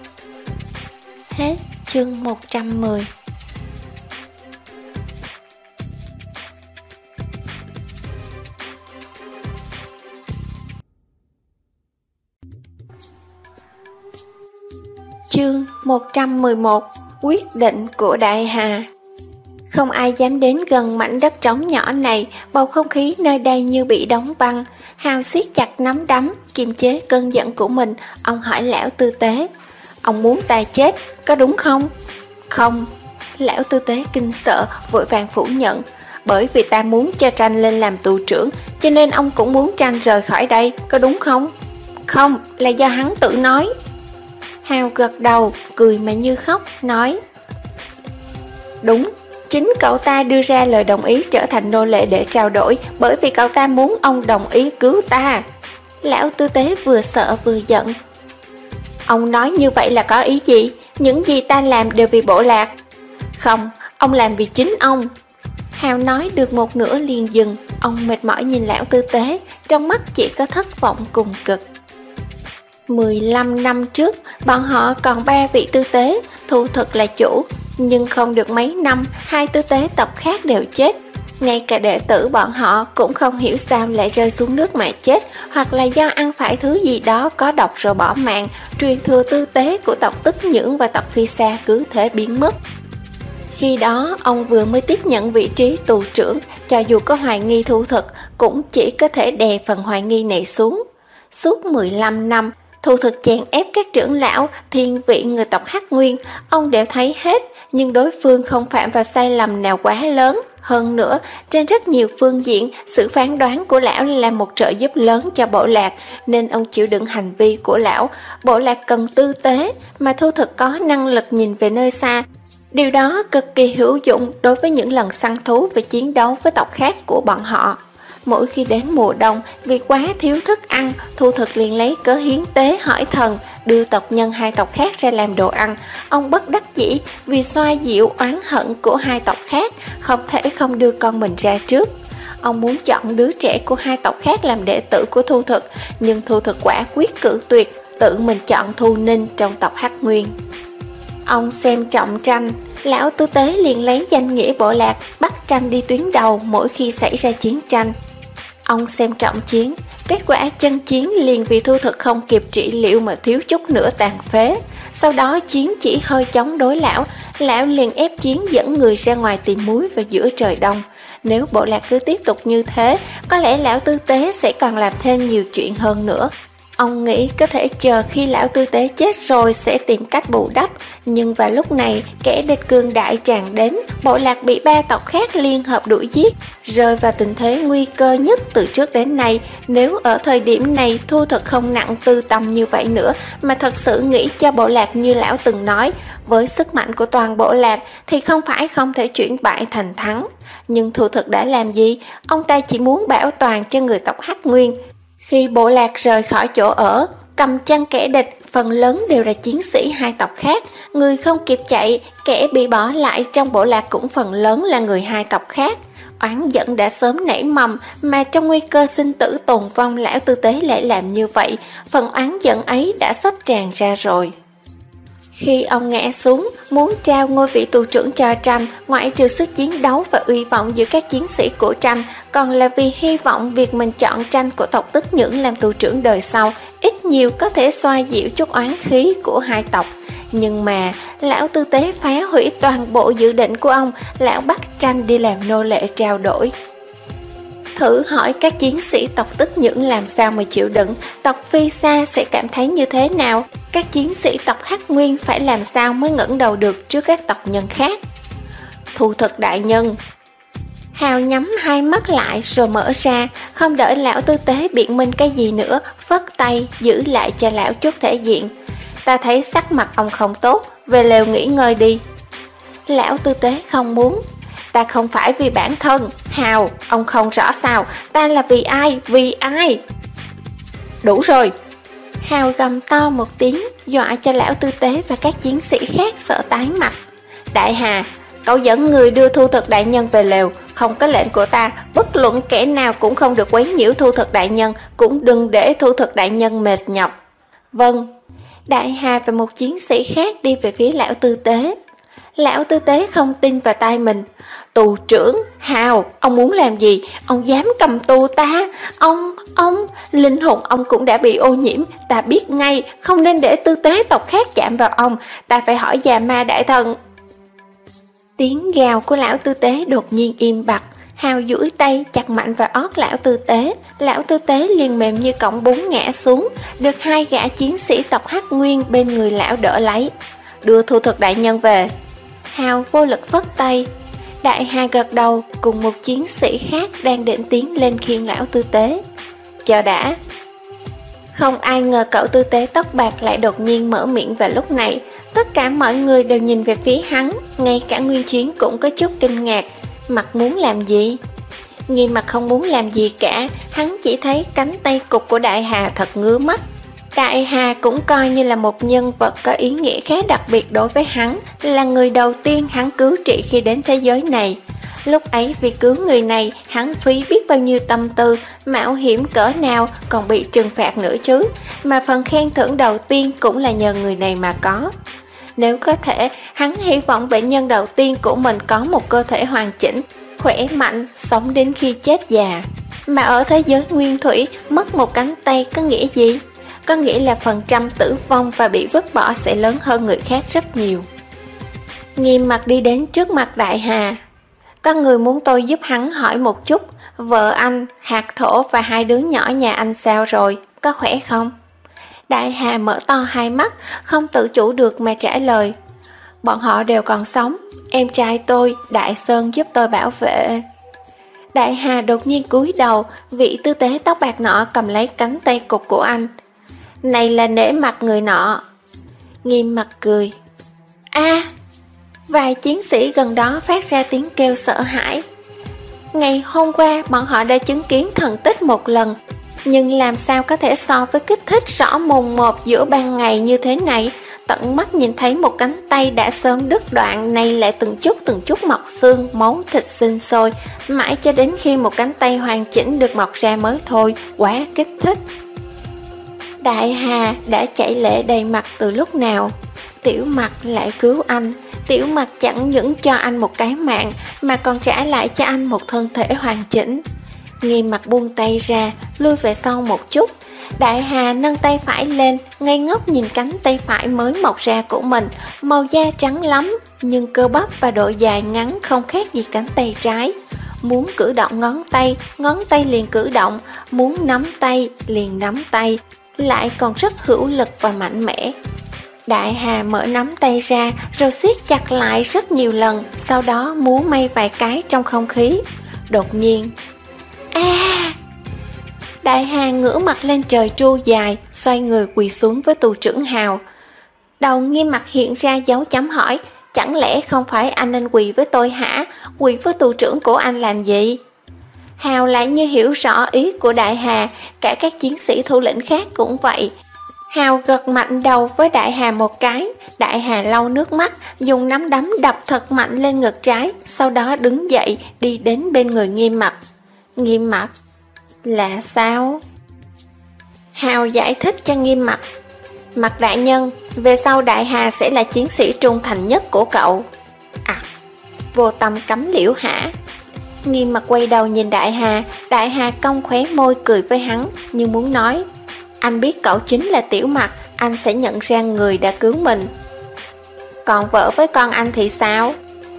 Hết chương một trăm mười. Chương một trăm mười một. Quyết định của Đại Hà. Không ai dám đến gần mảnh đất trống nhỏ này, bầu không khí nơi đây như bị đóng băng. Hào siết chặt nắm đấm, kiềm chế cơn giận của mình. Ông hỏi lão tư tế, ông muốn ta chết, có đúng không? Không. Lão tư tế kinh sợ, vội vàng phủ nhận. Bởi vì ta muốn cho Tranh lên làm tù trưởng, cho nên ông cũng muốn Tranh rời khỏi đây, có đúng không? Không, là do hắn tự nói. Hào gật đầu, cười mà như khóc, nói, đúng, chính cậu ta đưa ra lời đồng ý trở thành nô lệ để trao đổi, bởi vì cậu ta muốn ông đồng ý cứu ta. Lão tư tế vừa sợ vừa giận. Ông nói như vậy là có ý gì? Những gì ta làm đều vì bộ lạc. Không, ông làm vì chính ông. Hào nói được một nửa liền dừng. Ông mệt mỏi nhìn lão tư tế, trong mắt chỉ có thất vọng cùng cực. mười lăm năm trước, bọn họ còn ba vị tư tế, Thu Thực là chủ, nhưng không được mấy năm, hai tư tế tộc khác đều chết. Ngay cả đệ tử bọn họ cũng không hiểu sao lại rơi xuống nước mà chết, hoặc là do ăn phải thứ gì đó có độc rồi bỏ mạng. Truyền thừa tư tế của tộc Tức Nhưỡng và tộc Phi Sa cứ thế biến mất. Khi đó, ông vừa mới tiếp nhận vị trí tù trưởng, cho dù có hoài nghi Thu Thực, cũng chỉ có thể đè phần hoài nghi này xuống. Suốt mười lăm năm, Thu Thực chèn ép các trưởng lão, thiên vị người tộc Hắc Nguyên, ông đều thấy hết, nhưng đối phương không phạm vào sai lầm nào quá lớn. Hơn nữa, trên rất nhiều phương diện, sự phán đoán của lão là một trợ giúp lớn cho bộ lạc, nên ông chịu đựng hành vi của lão. Bộ lạc cần tư tế, mà Thu Thực có năng lực nhìn về nơi xa. Điều đó cực kỳ hữu dụng đối với những lần săn thú và chiến đấu với tộc khác của bọn họ. Mỗi khi đến mùa đông, vì quá thiếu thức ăn, Thu Thực liền lấy cớ hiến tế hỏi thần, đưa tộc nhân hai tộc khác ra làm đồ ăn. Ông bất đắc dĩ vì xoa dịu oán hận của hai tộc khác, không thể không đưa con mình ra trước. Ông muốn chọn đứa trẻ của hai tộc khác làm đệ tử của Thu Thực, nhưng Thu Thực quả quyết cự tuyệt, tự mình chọn Thu Ninh trong tộc Hắc Nguyên. Ông xem trọng Tranh, lão tư tế liền lấy danh nghĩa bộ lạc bắt Tranh đi tuyến đầu mỗi khi xảy ra chiến tranh. Ông xem trọng chiến, kết quả chân chiến liền vì Thu Thực không kịp trị liệu mà thiếu chút nữa tàn phế. Sau đó chiến chỉ hơi chống đối lão, lão liền ép chiến dẫn người ra ngoài tìm muối vào giữa trời đông. Nếu bộ lạc cứ tiếp tục như thế, có lẽ lão tư tế sẽ còn làm thêm nhiều chuyện hơn nữa. Ông nghĩ có thể chờ khi lão tư tế chết rồi sẽ tìm cách bù đắp, nhưng vào lúc này kẻ địch cường đại tràn đến, bộ lạc bị ba tộc khác liên hợp đuổi giết, rơi vào tình thế nguy cơ nhất từ trước đến nay. Nếu ở thời điểm này Thu Thực không nặng tư tâm như vậy nữa, mà thật sự nghĩ cho bộ lạc như lão từng nói, với sức mạnh của toàn bộ lạc thì không phải không thể chuyển bại thành thắng. Nhưng Thu Thực đã làm gì? Ông ta chỉ muốn bảo toàn cho người tộc Hắc Nguyên. Khi bộ lạc rời khỏi chỗ ở, cầm chân kẻ địch, phần lớn đều là chiến sĩ hai tộc khác. Người không kịp chạy, kẻ bị bỏ lại trong bộ lạc cũng phần lớn là người hai tộc khác. Oán giận đã sớm nảy mầm, mà trong nguy cơ sinh tử tồn vong lão tư tế lại làm như vậy, phần oán giận ấy đã sắp tràn ra rồi. Khi ông ngã xuống, muốn trao ngôi vị tù trưởng cho Tranh, ngoại trừ sức chiến đấu và uy vọng giữa các chiến sĩ của Tranh, còn là vì hy vọng việc mình chọn Tranh của tộc Tức Nhưỡng làm tù trưởng đời sau, ít nhiều có thể xoa dịu chút oán khí của hai tộc. Nhưng mà, lão tư tế phá hủy toàn bộ dự định của ông, lão bắt Tranh đi làm nô lệ trao đổi. Thử hỏi các chiến sĩ tộc Tức Nhưỡng làm sao mà chịu đựng, tộc Phi Sa sẽ cảm thấy như thế nào, các chiến sĩ tộc Hắc Nguyên phải làm sao mới ngẩng đầu được trước các tộc nhân khác. Thu Thực đại nhân. Hào nhắm hai mắt lại rồi mở ra, không đợi lão tư tế biện minh cái gì nữa, phất tay giữ lại cho lão chút thể diện. Ta thấy sắc mặt ông không tốt, về lều nghỉ ngơi đi. Lão tư tế không muốn. Ta không phải vì bản thân, Hào, ông không rõ sao, ta là vì ai, vì ai? Đủ rồi. Hào gầm to một tiếng, dọa cho lão tư tế và các chiến sĩ khác sợ tái mặt. Đại Hà, cậu dẫn người đưa Thu Thực đại nhân về lều, không có lệnh của ta, bất luận kẻ nào cũng không được quấy nhiễu Thu Thực đại nhân, cũng đừng để Thu Thực đại nhân mệt nhọc. Vâng. Đại Hà và một chiến sĩ khác đi về phía lão tư tế. Lão tư tế không tin vào tai mình. Tù trưởng, Hào, ông muốn làm gì? Ông dám cầm tù ta? Ông, ông, linh hồn ông cũng đã bị ô nhiễm, ta biết ngay, không nên để tư tế tộc khác chạm vào ông, ta phải hỏi già ma đại thần. Tiếng gào của lão tư tế đột nhiên im bặt, Hào duỗi tay chặt mạnh vào ót lão tư tế, lão tư tế liền mềm như cọng bún ngã xuống, được hai gã chiến sĩ tộc Hắc Nguyên bên người lão đỡ lấy. Đưa Thu Thực đại nhân về. Hào vô lực phất tay. Đại Hà gật đầu cùng một chiến sĩ khác đang định tiến lên khiêng lão tư tế. Chờ đã. Không ai ngờ cậu tư tế tóc bạc lại đột nhiên mở miệng vào lúc này. Tất cả mọi người đều nhìn về phía hắn, ngay cả Nguyên Chiến cũng có chút kinh ngạc. Mặt muốn làm gì? Nghiêm Mặt không muốn làm gì cả, hắn chỉ thấy cánh tay cụt của Đại Hà thật ngứa mắt. Đại Hà cũng coi như là một nhân vật có ý nghĩa khá đặc biệt đối với hắn, là người đầu tiên hắn cứu trị khi đến thế giới này. Lúc ấy vì cứu người này, hắn phí biết bao nhiêu tâm tư, mạo hiểm cỡ nào còn bị trừng phạt nữa chứ, mà phần khen thưởng đầu tiên cũng là nhờ người này mà có. Nếu có thể, hắn hy vọng bệnh nhân đầu tiên của mình có một cơ thể hoàn chỉnh, khỏe mạnh, sống đến khi chết già. Mà ở thế giới nguyên thủy, mất một cánh tay có nghĩa gì? Có nghĩa là phần trăm tử vong và bị vứt bỏ sẽ lớn hơn người khác rất nhiều. Nghiêm Mặt đi đến trước mặt Đại Hà. Có người muốn tôi giúp hắn hỏi một chút, vợ anh, Hạt Thổ và hai đứa nhỏ nhà anh sao rồi, có khỏe không? Đại Hà mở to hai mắt, không tự chủ được mà trả lời. Bọn họ đều còn sống, em trai tôi, Đại Sơn giúp tôi bảo vệ. Đại Hà đột nhiên cúi đầu, vị tư tế tóc bạc nọ cầm lấy cánh tay cụt của anh. Này là nể mặt người nọ. Nghiêm Mặt cười. A, Vài chiến sĩ gần đó phát ra tiếng kêu sợ hãi. Ngày hôm qua bọn họ đã chứng kiến thần tích một lần, nhưng làm sao có thể so với kích thích rõ mồn một giữa ban ngày như thế này. Tận mắt nhìn thấy một cánh tay đã sớm đứt đoạn, nay lại từng chút từng chút mọc xương, máu thịt sinh sôi, mãi cho đến khi một cánh tay hoàn chỉnh được mọc ra mới thôi, quá kích thích. Đại Hà đã chảy lệ đầy mặt từ lúc nào. Tiểu Mặc lại cứu anh. Tiểu Mặc chẳng những cho anh một cái mạng, mà còn trả lại cho anh một thân thể hoàn chỉnh. Nghiêm Mặc buông tay ra, lui về sau một chút. Đại Hà nâng tay phải lên, ngây ngốc nhìn cánh tay phải mới mọc ra của mình. Màu da trắng lắm, nhưng cơ bắp và độ dài ngắn không khác gì cánh tay trái. Muốn cử động ngón tay, ngón tay liền cử động. Muốn nắm tay, liền nắm tay. Lại còn rất hữu lực và mạnh mẽ. Đại Hà mở nắm tay ra, rồi siết chặt lại rất nhiều lần, sau đó múa may vài cái trong không khí. Đột nhiên, a à! Đại Hà ngửa mặt lên trời tru dài, xoay người quỳ xuống với tù trưởng Hào. Đầu Nghiêm Mặt hiện ra dấu chấm hỏi, chẳng lẽ không phải anh nên quỳ với tôi hả? Quỳ với tù trưởng của anh làm gì? Hào lại như hiểu rõ ý của Đại Hà, cả các chiến sĩ thủ lĩnh khác cũng vậy. Hào gật mạnh đầu với Đại Hà một cái. Đại Hà lau nước mắt, dùng nắm đấm đập thật mạnh lên ngực trái, sau đó đứng dậy đi đến bên người Nghiêm Mặt. Nghiêm Mặt, là sao? Hào giải thích cho Nghiêm Mặt. Mặt đại nhân, về sau Đại Hà sẽ là chiến sĩ trung thành nhất của cậu. À, vô tâm cấm liễu hả? Nghiêm Mặt quay đầu nhìn Đại Hà. Đại Hà cong khóe môi cười với hắn, như muốn nói, anh biết cậu chính là Tiểu Mặc, anh sẽ nhận ra người đã cứu mình. Còn vợ với con anh thì sao?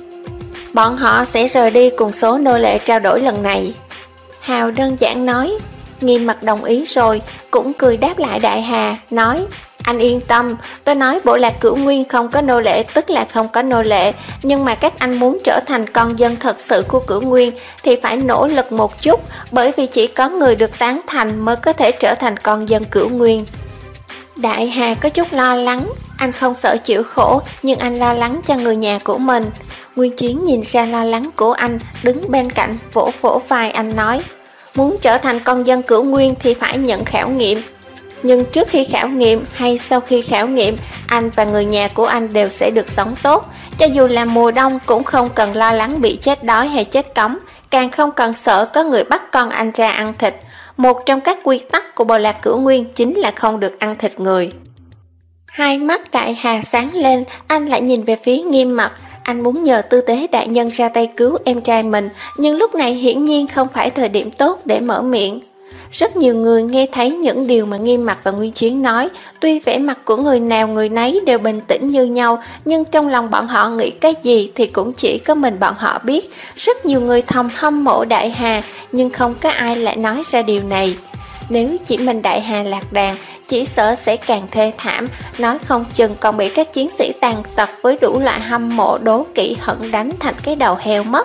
Bọn họ sẽ rời đi cùng số nô lệ trao đổi lần này. Hào đơn giản nói. Nghiêm Mặt đồng ý rồi, cũng cười đáp lại Đại Hà, nói, anh yên tâm, tôi nói bộ lạc Cửu Nguyên không có nô lệ tức là không có nô lệ, nhưng mà các anh muốn trở thành con dân thật sự của Cửu Nguyên thì phải nỗ lực một chút, bởi vì chỉ có người được tán thành mới có thể trở thành con dân Cửu Nguyên. Đại Hà có chút lo lắng, anh không sợ chịu khổ, nhưng anh lo lắng cho người nhà của mình. Nguyên Chiến nhìn ra lo lắng của anh, đứng bên cạnh vỗ vỗ vai anh nói, muốn trở thành con dân Cửu Nguyên thì phải nhận khảo nghiệm. Nhưng trước khi khảo nghiệm hay sau khi khảo nghiệm, anh và người nhà của anh đều sẽ được sống tốt. Cho dù là mùa đông cũng không cần lo lắng bị chết đói hay chết cóng, càng không cần sợ có người bắt con anh ra ăn thịt. Một trong các quy tắc của bộ lạc Cửu Nguyên chính là không được ăn thịt người. Hai mắt Đại Hà sáng lên, anh lại nhìn về phía Nghiêm Mặt. Anh muốn nhờ Tư Tế đại nhân ra tay cứu em trai mình, nhưng lúc này hiển nhiên không phải thời điểm tốt để mở miệng. Rất nhiều người nghe thấy những điều mà Nghiêm Mặt và Nguyên Chiến nói, tuy vẻ mặt của người nào người nấy đều bình tĩnh như nhau, nhưng trong lòng bọn họ nghĩ cái gì thì cũng chỉ có mình bọn họ biết. Rất nhiều người thầm hâm mộ Đại Hà, nhưng không có ai lại nói ra điều này. Nếu chỉ mình Đại Hà lạc đàn, chỉ sợ sẽ càng thê thảm, nói không chừng còn bị các chiến sĩ tàn tật với đủ loại hâm mộ đố kỵ hận đánh thành cái đầu heo mất.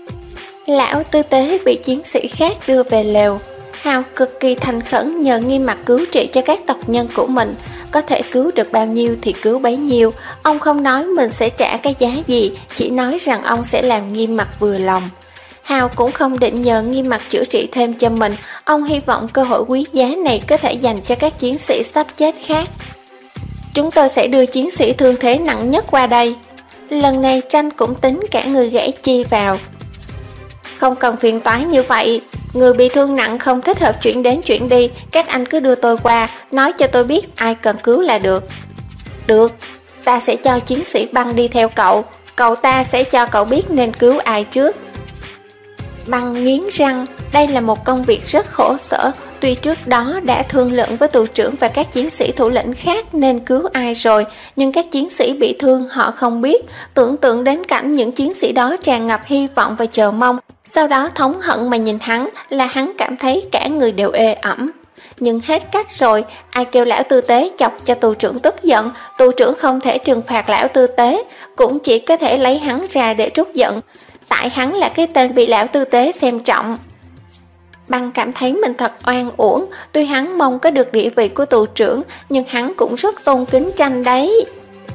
Lão Tư Tế bị chiến sĩ khác đưa về lều. Hào cực kỳ thành khẩn nhờ Nghiêm Mặt cứu trị cho các tộc nhân của mình, có thể cứu được bao nhiêu thì cứu bấy nhiêu. Ông không nói mình sẽ trả cái giá gì, chỉ nói rằng ông sẽ làm Nghiêm Mặt vừa lòng. Hào cũng không định nhờ Nghiêm Mặt chữa trị thêm cho mình, ông hy vọng cơ hội quý giá này có thể dành cho các chiến sĩ sắp chết khác. Chúng tôi sẽ đưa chiến sĩ thương thế nặng nhất qua đây. Lần này Tranh cũng tính cả người gãy chi vào. Không cần phiền toái như vậy, người bị thương nặng không thích hợp chuyển đến chuyển đi, các anh cứ đưa tôi qua, nói cho tôi biết ai cần cứu là được. Được, ta sẽ cho chiến sĩ Băng đi theo cậu, cậu ta sẽ cho cậu biết nên cứu ai trước. Băng nghiến răng, đây là một công việc rất khổ sở, tuy trước đó đã thương lượng với tù trưởng và các chiến sĩ thủ lĩnh khác nên cứu ai rồi, nhưng các chiến sĩ bị thương họ không biết, tưởng tượng đến cảnh những chiến sĩ đó tràn ngập hy vọng và chờ mong, sau đó thống hận mà nhìn hắn là hắn cảm thấy cả người đều ê ẩm. Nhưng hết cách rồi, ai kêu lão Tư Tế chọc cho tù trưởng tức giận, tù trưởng không thể trừng phạt lão Tư Tế, cũng chỉ có thể lấy hắn ra để trút giận, tại hắn là cái tên bị lão Tư Tế xem trọng. Băng cảm thấy mình thật oan uổng, tuy hắn mong có được địa vị của tù trưởng, nhưng hắn cũng rất tôn kính Tranh đấy.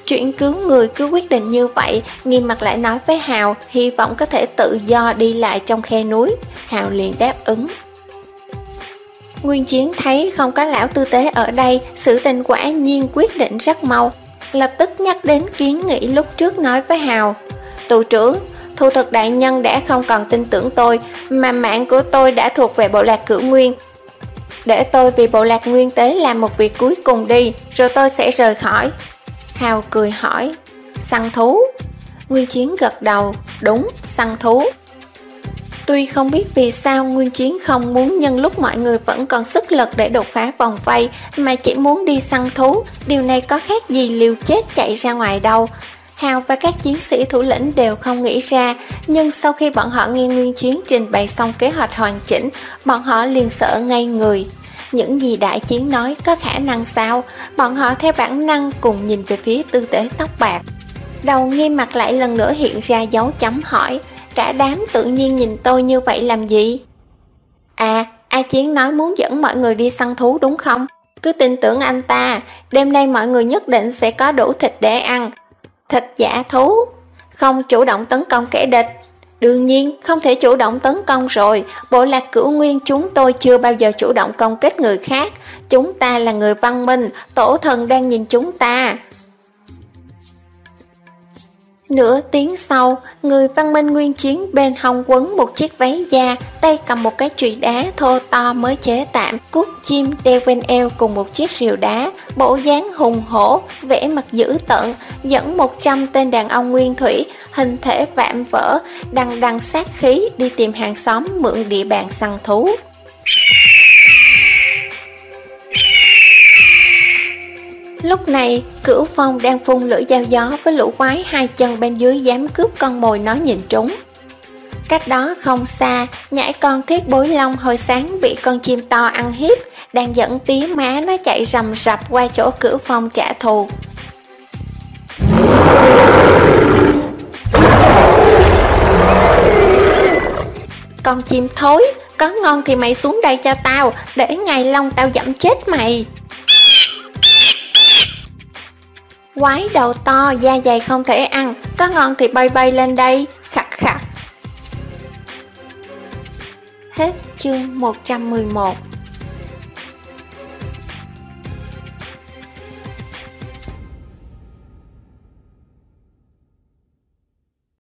Chuyện cứu người cứ quyết định như vậy, Nghiêm Mặt lại nói với Hào hy vọng có thể tự do đi lại trong khe núi. Hào liền đáp ứng. Nguyên Chiến thấy không có lão tư tế ở đây, sự tình quả nhiên quyết định rất mau, lập tức nhắc đến kiến nghị lúc trước nói với Hào. Tù trưởng, Thu Thực đại nhân đã không còn tin tưởng tôi, mà mạng của tôi đã thuộc về bộ lạc Cửu Nguyên. Để tôi vì bộ lạc Nguyên Tế làm một việc cuối cùng đi, rồi tôi sẽ rời khỏi. Hào cười hỏi, săn thú? Nguyên Chiến gật đầu, đúng, săn thú. Tuy không biết vì sao Nguyên Chiến không muốn nhân lúc mọi người vẫn còn sức lực để đột phá vòng vây, mà chỉ muốn đi săn thú, điều này có khác gì liều chết chạy ra ngoài đâu. Hào và các chiến sĩ thủ lĩnh đều không nghĩ ra, nhưng sau khi bọn họ nghe Nguyên Chiến trình bày xong kế hoạch hoàn chỉnh, bọn họ liền sợ ngây người. Những gì đại chiến nói có khả năng sao? Bọn họ theo bản năng cùng nhìn về phía tư tế tóc bạc. Đầu Nghiêm Mặt lại lần nữa hiện ra dấu chấm hỏi, cả đám tự nhiên nhìn tôi như vậy làm gì? À, A Chiến nói muốn dẫn mọi người đi săn thú đúng không? Cứ tin tưởng anh ta, đêm nay mọi người nhất định sẽ có đủ thịt để ăn. Thịt dã thú, không chủ động tấn công kẻ địch. Đương nhiên, không thể chủ động tấn công rồi, bộ lạc Cửu Nguyên chúng tôi chưa bao giờ chủ động công kích người khác. Chúng ta là người văn minh, tổ thần đang nhìn chúng ta. Nửa tiếng sau, người văn minh Nguyên Chiến bên hông quấn một chiếc váy da, tay cầm một cái chùy đá thô to mới chế tạm, cúc chim đeo bên eo cùng một chiếc rìu đá, bộ dáng hùng hổ, vẻ mặt dữ tợn, dẫn một trăm tên đàn ông nguyên thủy, hình thể vạm vỡ, đằng đằng sát khí đi tìm hàng xóm mượn địa bàn săn thú. Lúc này, Cửu Phong đang phun lưỡi dao gió với lũ quái hai chân bên dưới dám cướp con mồi nó nhìn trúng. Cách đó không xa, nhãi con thiết bối long hồi sáng bị con chim to ăn hiếp, đang dẫn tía má nó chạy rầm rập qua chỗ Cửu Phong trả thù. Con chim thối, có ngon thì mày xuống đây cho tao, để ngày long tao dẫm chết mày. Quái đầu to, da dày không thể ăn, có ngon thì bay bay lên đây, khặt khặt. Hết chương một trăm mười một.